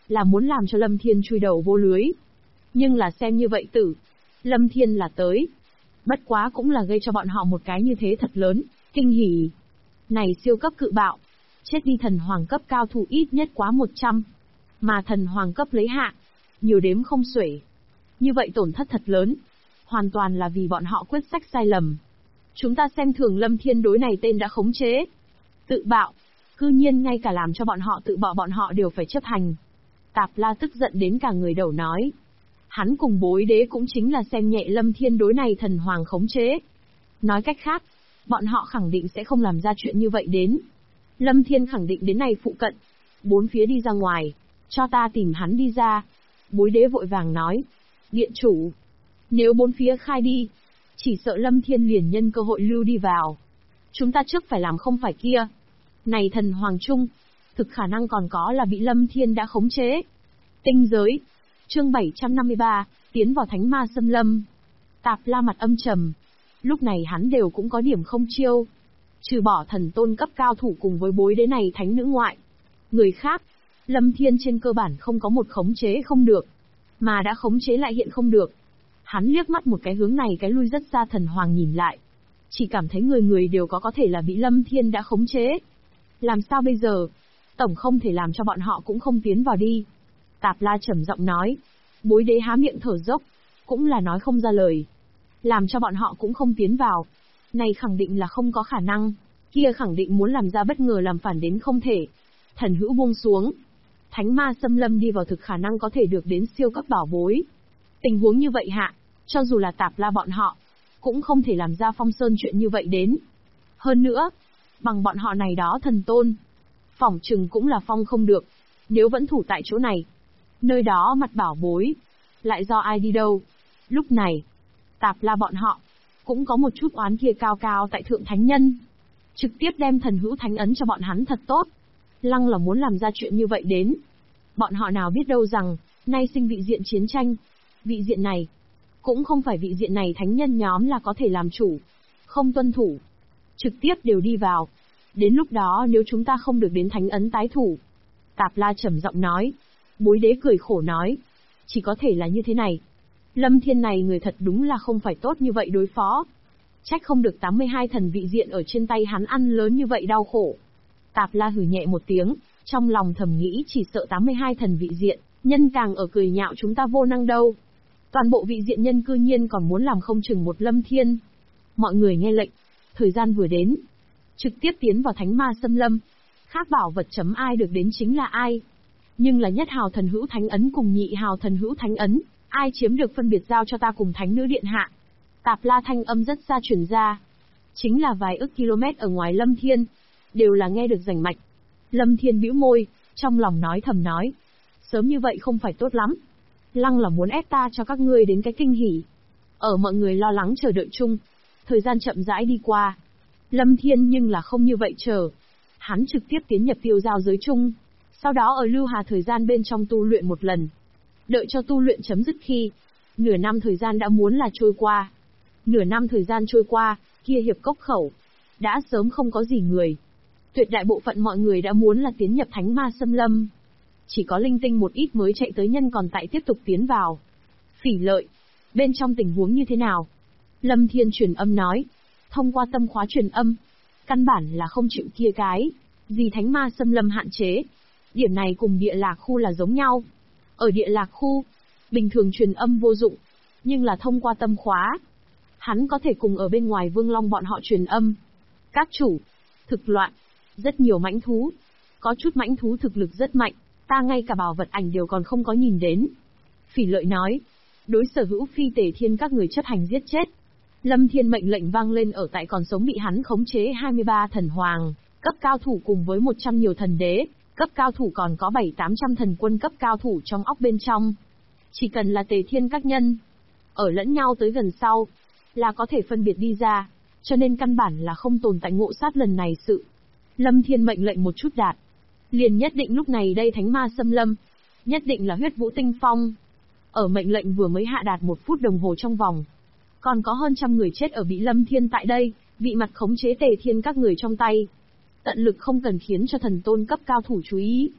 Speaker 2: là muốn làm cho Lâm Thiên chui đầu vô lưới. Nhưng là xem như vậy tử, Lâm Thiên là tới. Bất quá cũng là gây cho bọn họ một cái như thế thật lớn, kinh hỉ. Này siêu cấp cự bạo, chết đi thần hoàng cấp cao thủ ít nhất quá 100. Mà thần hoàng cấp lấy hạ, nhiều đếm không xuể. Như vậy tổn thất thật lớn, hoàn toàn là vì bọn họ quyết sách sai lầm. Chúng ta xem thường Lâm Thiên đối này tên đã khống chế. Tự bạo, cư nhiên ngay cả làm cho bọn họ tự bạo bọn họ đều phải chấp hành. Tạp La tức giận đến cả người đầu nói. Hắn cùng Bối Đế cũng chính là xem nhẹ Lâm Thiên đối này thần hoàng khống chế. Nói cách khác, bọn họ khẳng định sẽ không làm ra chuyện như vậy đến. Lâm Thiên khẳng định đến này phụ cận. Bốn phía đi ra ngoài, cho ta tìm hắn đi ra. Bối Đế vội vàng nói. Điện chủ, nếu bốn phía khai đi, chỉ sợ Lâm Thiên liền nhân cơ hội lưu đi vào. Chúng ta trước phải làm không phải kia. Này thần hoàng trung, thực khả năng còn có là bị Lâm Thiên đã khống chế. Tinh giới, chương 753, tiến vào thánh ma xâm lâm. Tạp La mặt âm trầm. Lúc này hắn đều cũng có điểm không chiêu. Trừ bỏ thần tôn cấp cao thủ cùng với Bối Đế này thánh nữ ngoại. Người khác, Lâm Thiên trên cơ bản không có một khống chế không được. Mà đã khống chế lại hiện không được. Hắn liếc mắt một cái hướng này cái lui rất xa thần hoàng nhìn lại. Chỉ cảm thấy người người đều có thể là bị Lâm Thiên đã khống chế. Làm sao bây giờ? Tổng không thể làm cho bọn họ cũng không tiến vào đi. Tạp La trầm giọng nói. Bối Đế há miệng thở dốc, cũng là nói không ra lời. Làm cho bọn họ cũng không tiến vào. Này khẳng định là không có khả năng. Kia khẳng định muốn làm ra bất ngờ làm phản đến không thể. Thần hữu buông xuống. Thánh ma xâm lâm đi vào thực khả năng có thể được đến siêu cấp bảo bối. Tình huống như vậy hạ, cho dù là Tạp La bọn họ, cũng không thể làm ra Phong Sơn chuyện như vậy đến. Hơn nữa, bằng bọn họ này đó thần tôn, phỏng chừng cũng là phong không được, nếu vẫn thủ tại chỗ này. Nơi đó mặt bảo bối, lại do ai đi đâu. Lúc này, Tạp La bọn họ, cũng có một chút oán kia cao cao tại thượng thánh nhân. Trực tiếp đem thần hữu thánh ấn cho bọn hắn thật tốt. Lăng là muốn làm ra chuyện như vậy đến. Bọn họ nào biết đâu rằng, nay sinh vị diện chiến tranh. Vị diện này, cũng không phải vị diện này thánh nhân nhóm là có thể làm chủ. Không tuân thủ, trực tiếp đều đi vào. Đến lúc đó nếu chúng ta không được đến thánh ấn tái thủ. Tạp La trầm giọng nói. Bối Đế cười khổ nói. Chỉ có thể là như thế này. Lâm Thiên này người thật đúng là không phải tốt như vậy đối phó. Trách không được 82 thần vị diện ở trên tay hắn ăn lớn như vậy đau khổ. Tạp La hừ nhẹ một tiếng, trong lòng thầm nghĩ chỉ sợ 82 thần vị diện, nhân càng ở cười nhạo chúng ta vô năng đâu. Toàn bộ vị diện nhân cư nhiên còn muốn làm không chừng một Lâm Thiên. Mọi người nghe lệnh, thời gian vừa đến. Trực tiếp tiến vào thánh ma xâm lâm. Khác bảo vật chấm ai được đến chính là ai. Nhưng là nhất hào thần hữu thánh ấn cùng nhị hào thần hữu thánh ấn, ai chiếm được phân biệt giao cho ta cùng thánh nữ điện hạ. Tạp La thanh âm rất xa truyền ra. Chính là vài ức km ở ngoài Lâm Thiên. Đều là nghe được rành mạch. Lâm Thiên bĩu môi, trong lòng nói thầm nói. Sớm như vậy không phải tốt lắm. Lăng là muốn ép ta cho các ngươi đến cái kinh hỉ. Ở mọi người lo lắng chờ đợi chung. Thời gian chậm rãi đi qua. Lâm Thiên nhưng là không như vậy chờ. Hắn trực tiếp tiến nhập tiêu giao giới chung. Sau đó ở lưu hà thời gian bên trong tu luyện một lần. Đợi cho tu luyện chấm dứt khi. Nửa năm thời gian đã muốn là trôi qua. Nửa năm thời gian trôi qua, kia hiệp cốc khẩu. Đã sớm không có gì người. Tuyệt đại bộ phận mọi người đã muốn là tiến nhập thánh ma xâm lâm. Chỉ có linh tinh một ít mới chạy tới nhân còn tại tiếp tục tiến vào. Phỉ Lợi, bên trong tình huống như thế nào? Lâm Thiên truyền âm nói. Thông qua tâm khóa truyền âm, căn bản là không chịu kia cái gì thánh ma xâm lâm hạn chế. Điểm này cùng địa lạc khu là giống nhau. Ở địa lạc khu, bình thường truyền âm vô dụng, nhưng là thông qua tâm khóa, hắn có thể cùng ở bên ngoài Vương Long bọn họ truyền âm. Các chủ, thực loạn, rất nhiều mãnh thú. Có chút mãnh thú thực lực rất mạnh, ta ngay cả bảo vật ảnh đều còn không có nhìn đến. Phỉ Lợi nói, đối sở hữu phi tề thiên các người chấp hành giết chết. Lâm Thiên mệnh lệnh vang lên ở tại còn sống bị hắn khống chế 23 thần hoàng, cấp cao thủ cùng với 100 nhiều thần đế, cấp cao thủ còn có 700-800 thần quân cấp cao thủ trong óc bên trong. Chỉ cần là tề thiên các nhân, ở lẫn nhau tới gần sau, là có thể phân biệt đi ra, cho nên căn bản là không tồn tại ngộ sát lần này sự. Lâm Thiên mệnh lệnh một chút đạt. Liền nhất định lúc này đây thánh ma xâm lâm, nhất định là huyết vũ tinh phong. Ở mệnh lệnh vừa mới hạ đạt 1 phút đồng hồ trong vòng. Còn có hơn trăm người chết ở bị Lâm Thiên tại đây, bị mặt khống chế tề thiên các người trong tay. Tận lực không cần khiến cho thần tôn cấp cao thủ chú ý.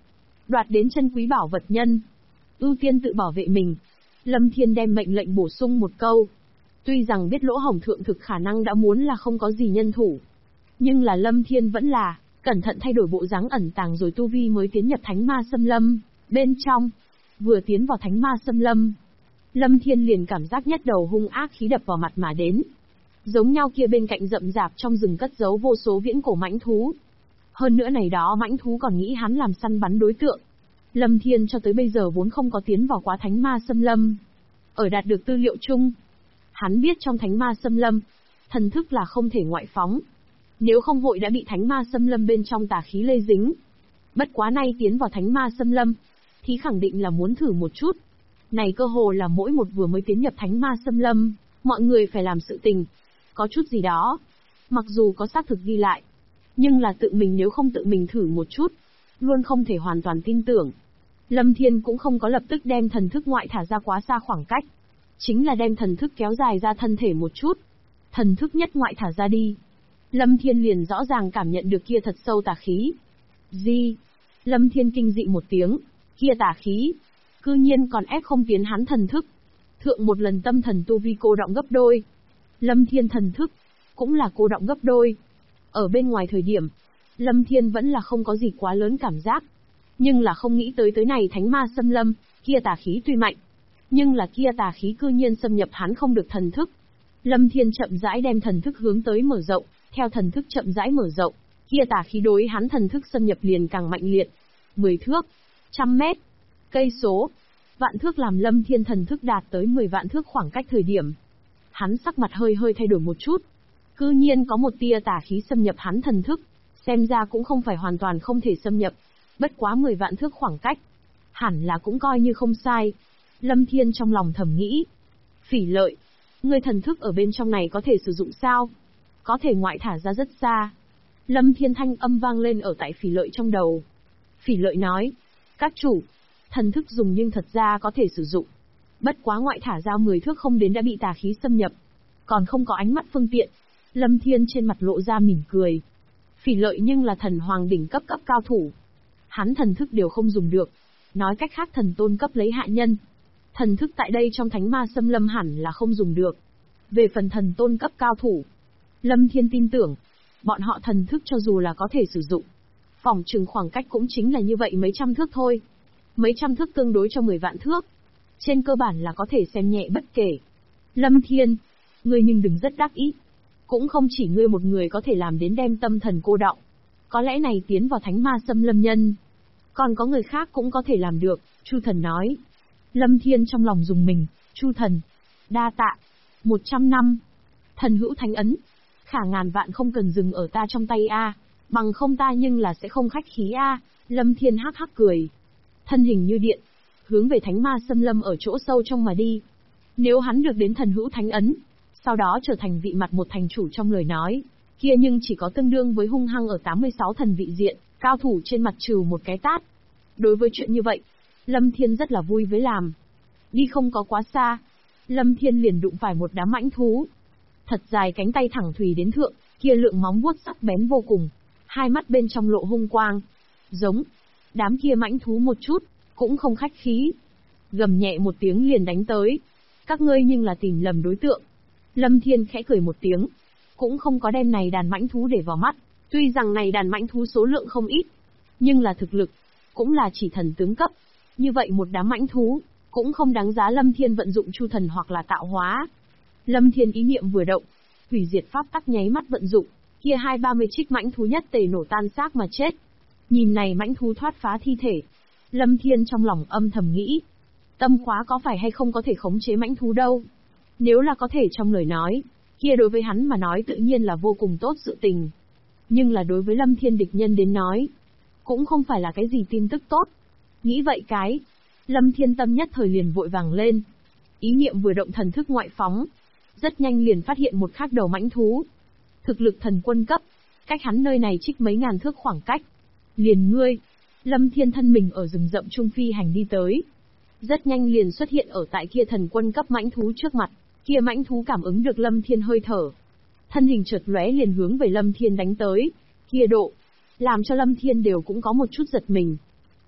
Speaker 2: đoạt đến chân quý bảo vật nhân. Ưu tiên tự bảo vệ mình. Lâm Thiên đem mệnh lệnh bổ sung một câu. Tuy rằng biết lỗ hổng thượng thực khả năng đã muốn là không có gì nhân thủ. Nhưng là Lâm Thiên vẫn là, cẩn thận thay đổi bộ dáng ẩn tàng rồi tu vi mới tiến nhập Thánh Ma Xâm Lâm. Bên trong, vừa tiến vào Thánh Ma Xâm Lâm, Lâm Thiên liền cảm giác nhất đầu hung ác khí đập vào mặt mà đến. Giống nhau kia bên cạnh rậm rạp trong rừng cất giấu vô số viễn cổ mãnh thú. Hơn nữa này đó mãnh thú còn nghĩ hắn làm săn bắn đối tượng. Lâm Thiên cho tới bây giờ vốn không có tiến vào quá Thánh Ma Xâm Lâm. Ở đạt được tư liệu chung, hắn biết trong Thánh Ma Xâm Lâm, thần thức là không thể ngoại phóng. Nếu không hội đã bị Thánh Ma Xâm Lâm bên trong tà khí lây dính. Bất quá nay tiến vào Thánh Ma Xâm Lâm, thì khẳng định là muốn thử một chút. Này cơ hồ là mỗi một vừa mới tiến nhập Thánh Ma Xâm Lâm, mọi người phải làm sự tình. Có chút gì đó, mặc dù có xác thực ghi lại, nhưng là tự mình nếu không tự mình thử một chút, luôn không thể hoàn toàn tin tưởng. Lâm Thiên cũng không có lập tức đem thần thức ngoại thả ra quá xa khoảng cách. Chính là đem thần thức kéo dài ra thân thể một chút. Thần thức nhất ngoại thả ra đi. Lâm Thiên liền rõ ràng cảm nhận được kia thật sâu tà khí. Gì? Lâm Thiên kinh dị một tiếng. Kia tà khí. Cư nhiên còn ép không tiến hắn thần thức. Thượng một lần tâm thần tu vi cô động gấp đôi. Lâm Thiên thần thức. Cũng là cô động gấp đôi. Ở bên ngoài thời điểm, Lâm Thiên vẫn là không có gì quá lớn cảm giác. Nhưng là không nghĩ tới này Thánh Ma Xâm Lâm, kia tà khí tuy mạnh. Nhưng là kia tà khí cư nhiên xâm nhập hắn không được thần thức. Lâm Thiên chậm rãi đem thần thức hướng tới mở rộng, theo thần thức chậm rãi mở rộng, kia tà khí đối hắn thần thức xâm nhập liền càng mạnh liệt. 10 thước, 100 mét, cây số, vạn thước làm Lâm Thiên thần thức đạt tới 10 vạn thước khoảng cách thời điểm. Hắn sắc mặt hơi thay đổi một chút. Cư nhiên có một tia tà khí xâm nhập hắn thần thức, xem ra cũng không phải hoàn toàn không thể xâm nhập. Bất quá 10 vạn thước khoảng cách, hẳn là cũng coi như không sai. Lâm Thiên trong lòng thầm nghĩ. Phỉ Lợi, ngươi thần thức ở bên trong này có thể sử dụng sao? Có thể ngoại thả ra rất xa. Lâm Thiên thanh âm vang lên ở tại Phỉ Lợi trong đầu. Phỉ Lợi nói, các chủ, thần thức dùng nhưng thật ra có thể sử dụng. Bất quá ngoại thả ra 10 thước không đến đã bị tà khí xâm nhập. Còn không có ánh mắt phương tiện. Lâm Thiên trên mặt lộ ra mỉm cười. Phỉ Lợi nhưng là thần hoàng đỉnh cấp cao thủ. Hắn thần thức đều không dùng được. Nói cách khác thần tôn cấp lấy hạ nhân. Thần thức tại đây trong Thánh Ma Xâm Lâm hẳn là không dùng được. Về phần thần tôn cấp cao thủ, Lâm Thiên tin tưởng, bọn họ thần thức cho dù là có thể sử dụng, phỏng chừng khoảng cách cũng chính là như vậy mấy trăm thước thôi. Mấy trăm thước tương đối cho 10 vạn thước. Trên cơ bản là có thể xem nhẹ bất kể. Lâm Thiên, ngươi nhưng đừng rất đắc ý. Cũng không chỉ ngươi một người có thể làm đến đem tâm thần cô đọng. Có lẽ này tiến vào Thánh Ma Xâm Lâm nhân, còn có người khác cũng có thể làm được, Chu Thần nói. Lâm Thiên trong lòng dùng mình, Chu Thần, đa tạ. 100 năm. Thần hữu thánh ấn. Khả ngàn vạn không cần dừng ở ta trong tay a, bằng không ta nhưng là sẽ không khách khí a. Lâm Thiên hắc hắc cười. Thân hình như điện, hướng về Thánh Ma Xâm Lâm ở chỗ sâu trong mà đi. Nếu hắn được đến thần hữu thánh ấn, sau đó trở thành vị mặt một thành chủ trong lời nói, kia nhưng chỉ có tương đương với hung hăng ở 86 thần vị diện, cao thủ trên mặt trừ một cái tát. Đối với chuyện như vậy, Lâm Thiên rất là vui với làm. Đi không có quá xa, Lâm Thiên liền đụng phải một đám mãnh thú. Thật dài cánh tay thẳng thùy đến thượng, kia lượng móng vuốt sắc bén vô cùng, hai mắt bên trong lộ hung quang. Giống, đám kia mãnh thú một chút, cũng không khách khí. Gầm nhẹ một tiếng liền đánh tới. Các ngươi nhưng là tìm lầm đối tượng. Lâm Thiên khẽ cười một tiếng, cũng không có đem này đàn mãnh thú để vào mắt. Tuy rằng này đàn mãnh thú số lượng không ít, nhưng là thực lực, cũng là chỉ thần tướng cấp. Như vậy một đám mãnh thú, cũng không đáng giá Lâm Thiên vận dụng Chu Thần hoặc là tạo hóa. Lâm Thiên ý niệm vừa động, hủy diệt pháp tắc nháy mắt vận dụng, kia 20-30 trích mãnh thú nhất tề nổ tan xác mà chết. Nhìn này mãnh thú thoát phá thi thể, Lâm Thiên trong lòng âm thầm nghĩ, tâm khóa có phải hay không có thể khống chế mãnh thú đâu. Nếu là có thể trong lời nói, kia đối với hắn mà nói tự nhiên là vô cùng tốt sự tình. Nhưng là đối với Lâm Thiên địch nhân đến nói, cũng không phải là cái gì tin tức tốt. Nghĩ vậy cái, Lâm Thiên tâm nhất thời liền vội vàng lên. Ý niệm vừa động thần thức ngoại phóng, rất nhanh liền phát hiện một khác đầu mãnh thú. Thực lực thần quân cấp, cách hắn nơi này trích mấy ngàn thước khoảng cách. Liền ngươi, Lâm Thiên thân mình ở rừng rậm trung phi hành đi tới. Rất nhanh liền xuất hiện ở tại kia thần quân cấp mãnh thú trước mặt, kia mãnh thú cảm ứng được Lâm Thiên hơi thở. Thân hình chợt lóe liền hướng về Lâm Thiên đánh tới, kia độ, làm cho Lâm Thiên đều cũng có một chút giật mình.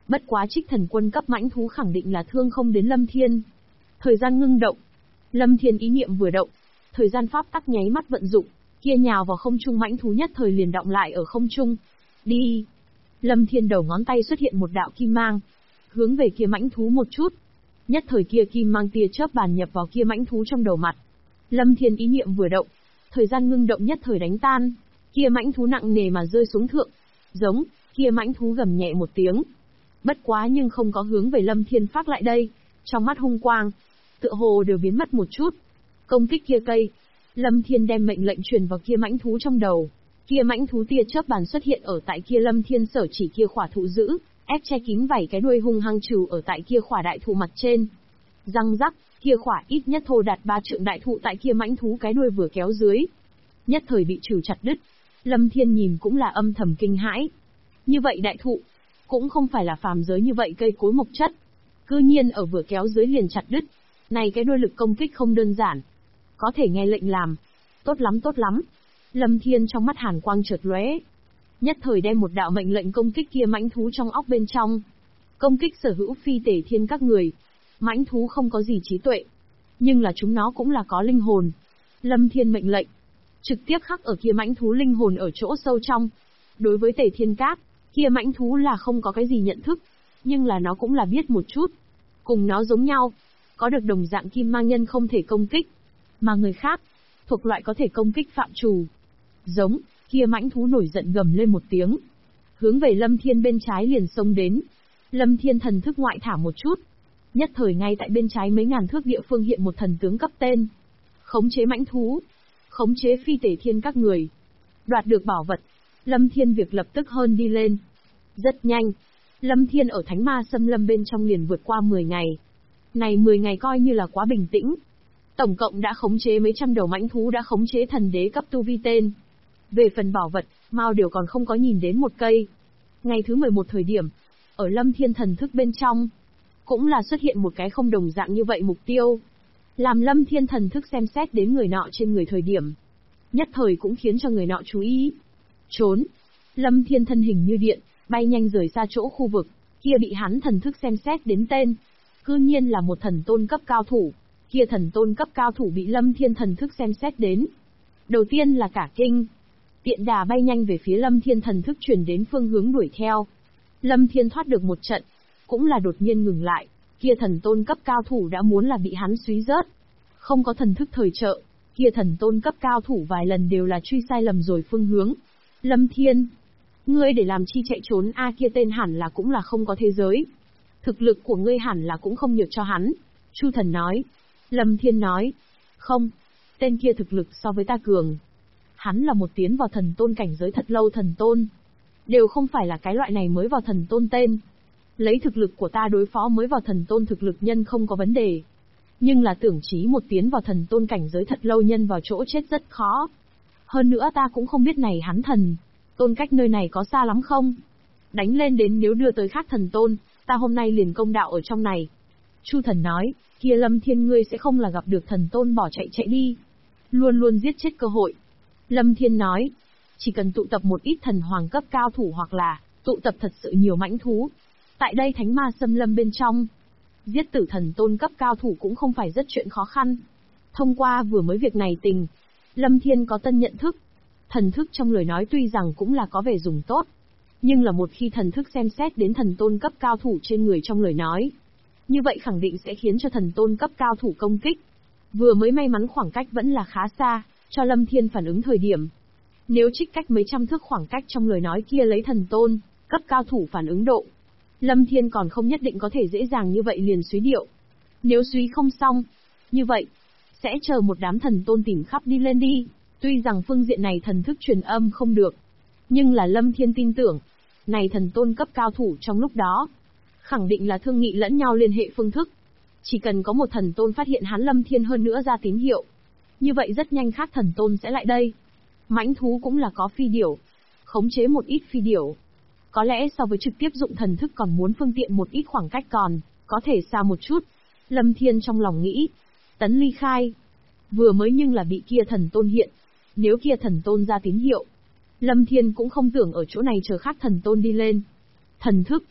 Speaker 2: Bất quá Trích Thần Quân cấp mãnh thú khẳng định là thương không đến Lâm Thiên. Thời gian ngưng động. Lâm Thiên ý niệm vừa động, thời gian pháp tắc nháy mắt vận dụng, kia nhào vào không trung mãnh thú nhất thời liền động lại ở không trung. Đi. Lâm Thiên đầu ngón tay xuất hiện một đạo kim mang, hướng về kia mãnh thú một chút. Nhất thời kia kim mang tia chớp bàn nhập vào kia mãnh thú trong đầu mặt. Lâm Thiên ý niệm vừa động, thời gian ngưng động nhất thời đánh tan, kia mãnh thú nặng nề mà rơi xuống thượng. Giống, kia mãnh thú gầm nhẹ một tiếng. Bất quá nhưng không có hướng về Lâm Thiên phát lại đây, trong mắt hung quang, tựa hồ đều biến mất một chút. Công kích kia cây, Lâm Thiên đem mệnh lệnh truyền vào kia mãnh thú trong đầu. Kia mãnh thú tia chớp bàn xuất hiện ở tại kia Lâm Thiên sở chỉ kia khỏa thụ giữ, ép che kín vảy cái đuôi hung hăng trừ ở tại kia khỏa đại thụ mặt trên. Răng rắc, kia khỏa ít nhất thô đạt 3 trượng đại thụ tại kia mãnh thú cái đuôi vừa kéo dưới, nhất thời bị trừ chặt đứt. Lâm Thiên nhìn cũng là âm thầm kinh hãi. Như vậy đại thụ, cũng không phải là phàm giới như vậy cây cối mộc chất, cư nhiên ở vừa kéo dưới liền chặt đứt. Này cái đuôi lực công kích không đơn giản, có thể nghe lệnh làm. Tốt lắm tốt lắm. Lâm Thiên trong mắt hàn quang chợt lóe, nhất thời đem một đạo mệnh lệnh công kích kia mãnh thú trong óc bên trong. Công kích sở hữu phi tể thiên các người. Mãnh thú không có gì trí tuệ, nhưng là chúng nó cũng là có linh hồn. Lâm Thiên mệnh lệnh, trực tiếp khắc ở kia mãnh thú linh hồn ở chỗ sâu trong. Đối với tể thiên các, kia mãnh thú là không có cái gì nhận thức, nhưng là nó cũng là biết một chút. Cùng nó giống nhau, có được đồng dạng kim mang nhân không thể công kích, mà người khác, thuộc loại có thể công kích phạm trù. Giống, kia mãnh thú nổi giận gầm lên một tiếng, hướng về Lâm Thiên bên trái liền xông đến. Lâm Thiên thần thức ngoại thả một chút, nhất thời ngay tại bên trái mấy ngàn thước địa phương hiện một thần tướng cấp tên. Khống chế mãnh thú, khống chế phi tể thiên các người, đoạt được bảo vật. Lâm Thiên việc lập tức hơn đi lên. Rất nhanh, Lâm Thiên ở Thánh Ma Xâm Lâm bên trong liền vượt qua 10 ngày. Này 10 ngày coi như là quá bình tĩnh. Tổng cộng đã khống chế mấy trăm đầu mãnh thú, đã khống chế thần đế cấp tu vi tên. Về phần bảo vật, Mao đều còn không có nhìn đến một cây. Ngày thứ 11 thời điểm, ở Lâm Thiên thần thức bên trong, cũng là xuất hiện một cái không đồng dạng như vậy mục tiêu. Làm Lâm Thiên thần thức xem xét đến người nọ trên người thời điểm, nhất thời cũng khiến cho người nọ chú ý. Trốn. Lâm Thiên thân hình như điện, bay nhanh rời xa chỗ khu vực, kia bị hắn thần thức xem xét đến tên. Cư nhiên là một thần tôn cấp cao thủ. Kia thần tôn cấp cao thủ bị Lâm Thiên thần thức xem xét đến. Đầu tiên là cả kinh. Tiện đà bay nhanh về phía Lâm Thiên thần thức chuyển đến phương hướng đuổi theo. Lâm Thiên thoát được một trận, cũng là đột nhiên ngừng lại. Kia thần tôn cấp cao thủ đã muốn là bị hắn suý rớt. Không có thần thức thời trợ, kia thần tôn cấp cao thủ vài lần đều là truy sai lầm rồi phương hướng. Lâm Thiên, ngươi để làm chi chạy trốn a kia tên hẳn là cũng là không có thế giới. Thực lực của ngươi hẳn là cũng không nhược cho hắn. Chu Thần nói. Lâm Thiên nói. Không, tên kia thực lực so với ta cường. Hắn là một tiến vào thần tôn cảnh giới thật lâu thần tôn. Đều không phải là cái loại này mới vào thần tôn tên. Lấy thực lực của ta đối phó mới vào thần tôn thực lực nhân không có vấn đề. Nhưng là tưởng chí một tiến vào thần tôn cảnh giới thật lâu nhân vào chỗ chết rất khó. Hơn nữa ta cũng không biết này hắn thần tôn cách nơi này có xa lắm không. Đánh lên đến nếu đưa tới khác thần tôn, ta hôm nay liền công đạo ở trong này. Chu Thần nói, kia Lâm Thiên ngươi sẽ không là gặp được thần tôn bỏ chạy đi. Luôn luôn giết chết cơ hội. Lâm Thiên nói, chỉ cần tụ tập một ít thần hoàng cấp cao thủ hoặc là tụ tập thật sự nhiều mãnh thú. Tại đây Thánh Ma Xâm Lâm bên trong, giết tử thần tôn cấp cao thủ cũng không phải rất chuyện khó khăn. Thông qua vừa mới việc này tình, Lâm Thiên có tân nhận thức. Thần thức trong lời nói tuy rằng cũng là có vẻ dùng tốt, nhưng là một khi thần thức xem xét đến thần tôn cấp cao thủ trên người trong lời nói, như vậy khẳng định sẽ khiến cho thần tôn cấp cao thủ công kích. Vừa mới may mắn khoảng cách vẫn là khá xa, cho Lâm Thiên phản ứng thời điểm. Nếu trích cách mấy trăm thước khoảng cách trong lời nói kia lấy thần tôn cấp cao thủ phản ứng độ, Lâm Thiên còn không nhất định có thể dễ dàng như vậy liền suy điệu. Nếu suy không xong, như vậy, sẽ chờ một đám thần tôn tìm khắp đi lên đi. Tuy rằng phương diện này thần thức truyền âm không được, nhưng là Lâm Thiên tin tưởng, này thần tôn cấp cao thủ trong lúc đó, khẳng định là thương nghị lẫn nhau liên hệ phương thức. Chỉ cần có một thần tôn phát hiện hắn Lâm Thiên hơn nữa ra tín hiệu, như vậy rất nhanh khác thần tôn sẽ lại đây. Mãnh thú cũng là có phi điểu, khống chế một ít phi điểu. Có lẽ so với trực tiếp dụng thần thức còn muốn phương tiện một ít khoảng cách còn, có thể xa một chút. Lâm Thiên trong lòng nghĩ, tấn ly khai. Vừa mới nhưng là bị kia thần tôn hiện. Nếu kia thần tôn ra tín hiệu, Lâm Thiên cũng không tưởng ở chỗ này chờ khác thần tôn đi lên. Thần thức,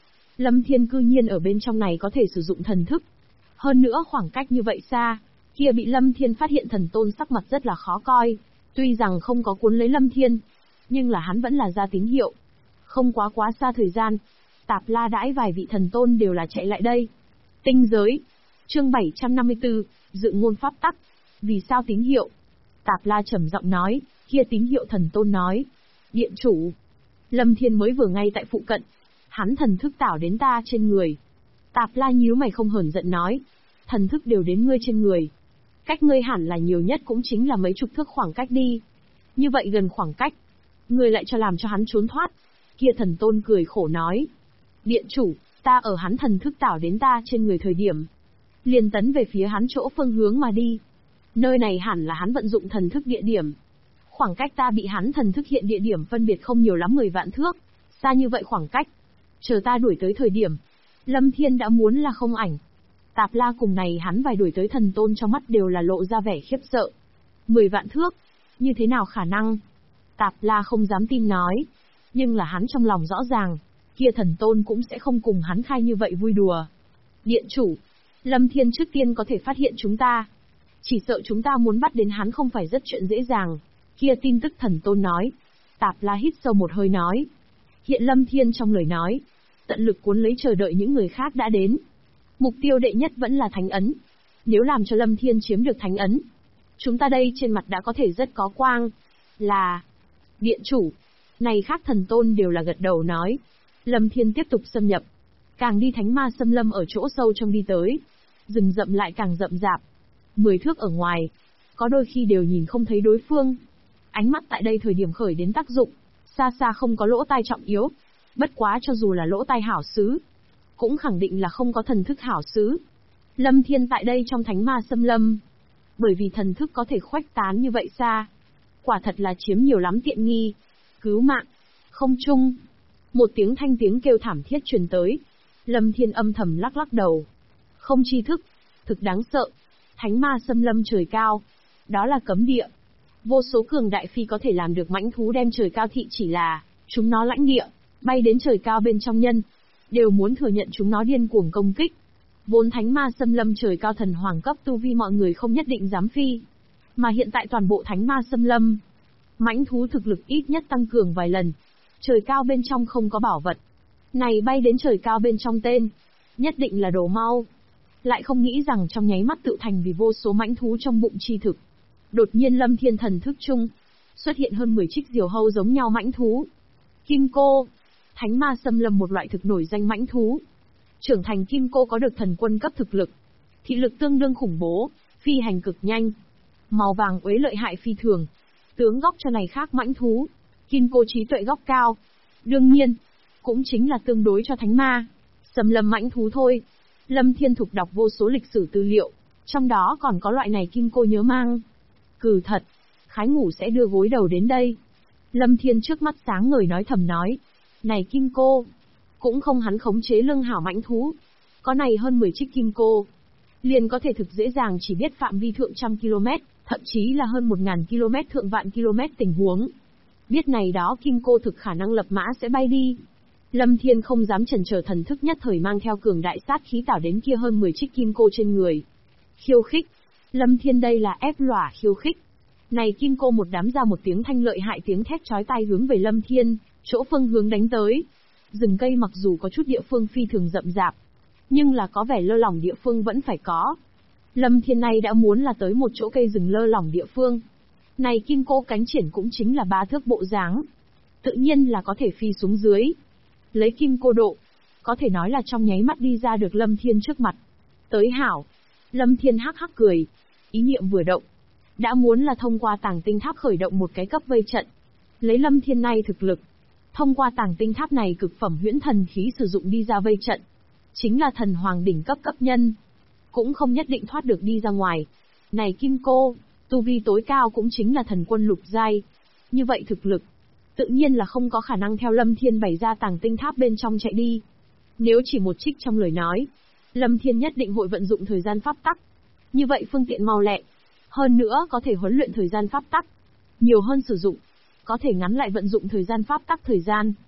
Speaker 2: Lâm Thiên cư nhiên ở bên trong này có thể sử dụng thần thức. Hơn nữa khoảng cách như vậy xa, kia bị Lâm Thiên phát hiện thần tôn sắc mặt rất là khó coi. Tuy rằng không có cuốn lấy Lâm Thiên, nhưng là hắn vẫn là ra tín hiệu. Không quá xa thời gian, Tạp La đãi vài vị thần tôn đều là chạy lại đây. Tinh giới. Chương 754, dự ngôn pháp tắc. Vì sao tín hiệu? Tạp La trầm giọng nói, kia tín hiệu thần tôn nói. Điện chủ. Lâm Thiên mới vừa ngay tại phụ cận. Hắn thần thức tảo đến ta trên người. Tạp La nhíu mày không hờn giận nói. Thần thức đều đến ngươi trên người. Cách ngươi hẳn là nhiều nhất cũng chính là mấy chục thước khoảng cách đi. Như vậy gần khoảng cách. Ngươi lại cho làm cho hắn trốn thoát. Kia thần tôn cười khổ nói. Điện chủ, ta ở hắn thần thức tảo đến ta trên người thời điểm. Liền tấn về phía hắn chỗ phương hướng mà đi. Nơi này hẳn là hắn vận dụng thần thức địa điểm. Khoảng cách ta bị hắn thần thức hiện địa điểm phân biệt không nhiều lắm 10 vạn thước. Xa như vậy khoảng cách. Chờ ta đuổi tới thời điểm. Lâm Thiên đã muốn là không ảnh. Tạp La cùng này hắn vài đuổi tới thần tôn trong mắt đều là lộ ra vẻ khiếp sợ. 10 vạn thước. Như thế nào khả năng? Tạp La không dám tin nói. Nhưng là hắn trong lòng rõ ràng. Kia thần tôn cũng sẽ không cùng hắn khai như vậy vui đùa. Điện chủ. Lâm Thiên trước tiên có thể phát hiện chúng ta. Chỉ sợ chúng ta muốn bắt đến hắn không phải rất chuyện dễ dàng. Kia tin tức thần tôn nói. Tạp La hít sâu một hơi nói. Hiện Lâm Thiên trong lời nói. Tận lực cuốn lấy chờ đợi những người khác đã đến. Mục tiêu đệ nhất vẫn là thánh ấn. Nếu làm cho Lâm Thiên chiếm được thánh ấn, chúng ta đây trên mặt đã có thể rất có quang. Là... Điện chủ. Này khác thần tôn đều là gật đầu nói. Lâm Thiên tiếp tục xâm nhập. Càng đi thánh ma xâm lâm ở chỗ sâu trong đi tới. Rừng rậm lại càng rậm rạp. 10 thước ở ngoài. Có đôi khi đều nhìn không thấy đối phương. Ánh mắt tại đây thời điểm khởi đến tác dụng. Xa xa không có lỗ tai trọng yếu. Bất quá cho dù là lỗ tai hảo xứ, cũng khẳng định là không có thần thức hảo xứ. Lâm Thiên tại đây trong thánh ma xâm lâm. Bởi vì thần thức có thể khuếch tán như vậy xa. Quả thật là chiếm nhiều lắm tiện nghi. Cứu mạng. Không chung. Một tiếng thanh tiếng kêu thảm thiết truyền tới. Lâm Thiên âm thầm lắc lắc đầu. Không tri thức. Thực đáng sợ. Thánh ma xâm lâm trời cao. Đó là cấm địa. Vô số cường đại phi có thể làm được mãnh thú đem trời cao thị chỉ là chúng nó lãnh địa. Bay đến trời cao bên trong nhân. Đều muốn thừa nhận chúng nó điên cuồng công kích. Vốn thánh ma xâm lâm trời cao thần hoàng cấp tu vi mọi người không nhất định dám phi. Mà hiện tại toàn bộ thánh ma xâm lâm. Mãnh thú thực lực ít nhất tăng cường vài lần. Trời cao bên trong không có bảo vật. Này bay đến trời cao bên trong tên. Nhất định là đồ mau. Lại không nghĩ rằng trong nháy mắt tự thành vì vô số mãnh thú trong bụng chi thực. Đột nhiên Lâm Thiên thần thức chung. Xuất hiện hơn 10 trích diều hâu giống nhau mãnh thú. Kim cô. Thánh ma xâm lâm một loại thực nổi danh mãnh thú. Trưởng thành kim cô có được thần quân cấp thực lực. Thị lực tương đương khủng bố. Phi hành cực nhanh. Màu vàng uế lợi hại phi thường. Tướng góc cho này khác mãnh thú. Kim cô trí tuệ góc cao. Đương nhiên, cũng chính là tương đối cho thánh ma xâm lâm mãnh thú thôi. Lâm Thiên Thục đọc vô số lịch sử tư liệu, trong đó còn có loại này kim cô nhớ mang. Cừ thật, Khái Ngủ sẽ đưa gối đầu đến đây. Lâm Thiên trước mắt sáng ngời nói thầm nói. Này kim cô, cũng không hắn khống chế lưng hảo mãnh thú. Có này hơn 10 trích kim cô. Liền có thể thực dễ dàng chỉ biết phạm vi thượng trăm km, thậm chí là hơn 1000 km thượng vạn km tình huống. Biết này đó kim cô thực khả năng lập mã sẽ bay đi. Lâm Thiên không dám chần chờ thần thức nhất thời mang theo cường đại sát khí tảo đến kia hơn 10 trích kim cô trên người. Khiêu khích. Lâm Thiên đây là ép lỏa khiêu khích. Này kim cô một đám ra một tiếng thanh lợi hại tiếng thét chói tai hướng về Lâm Thiên, chỗ phương hướng đánh tới. Rừng cây mặc dù có chút địa phương phi thường rậm rạp, nhưng là có vẻ lơ lỏng địa phương vẫn phải có. Lâm Thiên này đã muốn là tới một chỗ cây rừng lơ lỏng địa phương. Này kim cô cánh triển cũng chính là 3 thước bộ dáng. Tự nhiên là có thể phi xuống dưới. Lấy kim cô độ, có thể nói là trong nháy mắt đi ra được Lâm Thiên trước mặt. Tới hảo. Lâm Thiên hắc hắc cười. Ý niệm vừa động. Đã muốn là thông qua tàng tinh tháp khởi động một cái cấp vây trận. Lấy Lâm Thiên này thực lực. Thông qua tàng tinh tháp này cực phẩm huyễn thần khí sử dụng đi ra vây trận. Chính là thần hoàng đỉnh cấp cấp nhân. Cũng không nhất định thoát được đi ra ngoài. Này kim cô, tu vi tối cao cũng chính là thần quân lục giai. Như vậy thực lực, tự nhiên là không có khả năng theo Lâm Thiên bày ra tàng tinh tháp bên trong chạy đi. Nếu chỉ một trích trong lời nói, Lâm Thiên nhất định hội vận dụng thời gian pháp tắc. Như vậy phương tiện mau lẹ. Hơn nữa có thể huấn luyện thời gian pháp tắc. Nhiều hơn sử dụng. Có thể ngắn lại vận dụng thời gian pháp tắc thời gian.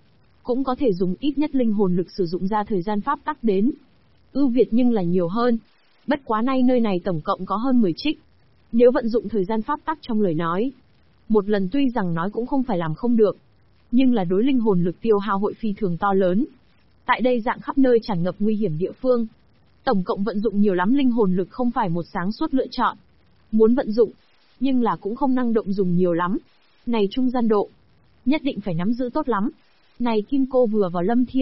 Speaker 2: cũng có thể dùng ít nhất linh hồn lực sử dụng ra thời gian pháp tắc đến. Ưu việt nhưng là nhiều hơn. Bất quá nay nơi này tổng cộng có hơn 10 trích. Nếu vận dụng thời gian pháp tắc trong lời nói, một lần tuy rằng nói cũng không phải làm không được, nhưng là đối linh hồn lực tiêu hao hội phi thường to lớn. Tại đây dạng khắp nơi tràn ngập nguy hiểm địa phương, tổng cộng vận dụng nhiều lắm linh hồn lực không phải một sáng suốt lựa chọn. Muốn vận dụng, nhưng là cũng không năng động dùng nhiều lắm. Này trung gian độ, nhất định phải nắm giữ tốt lắm. Này kim cô vừa vào Lâm Thiên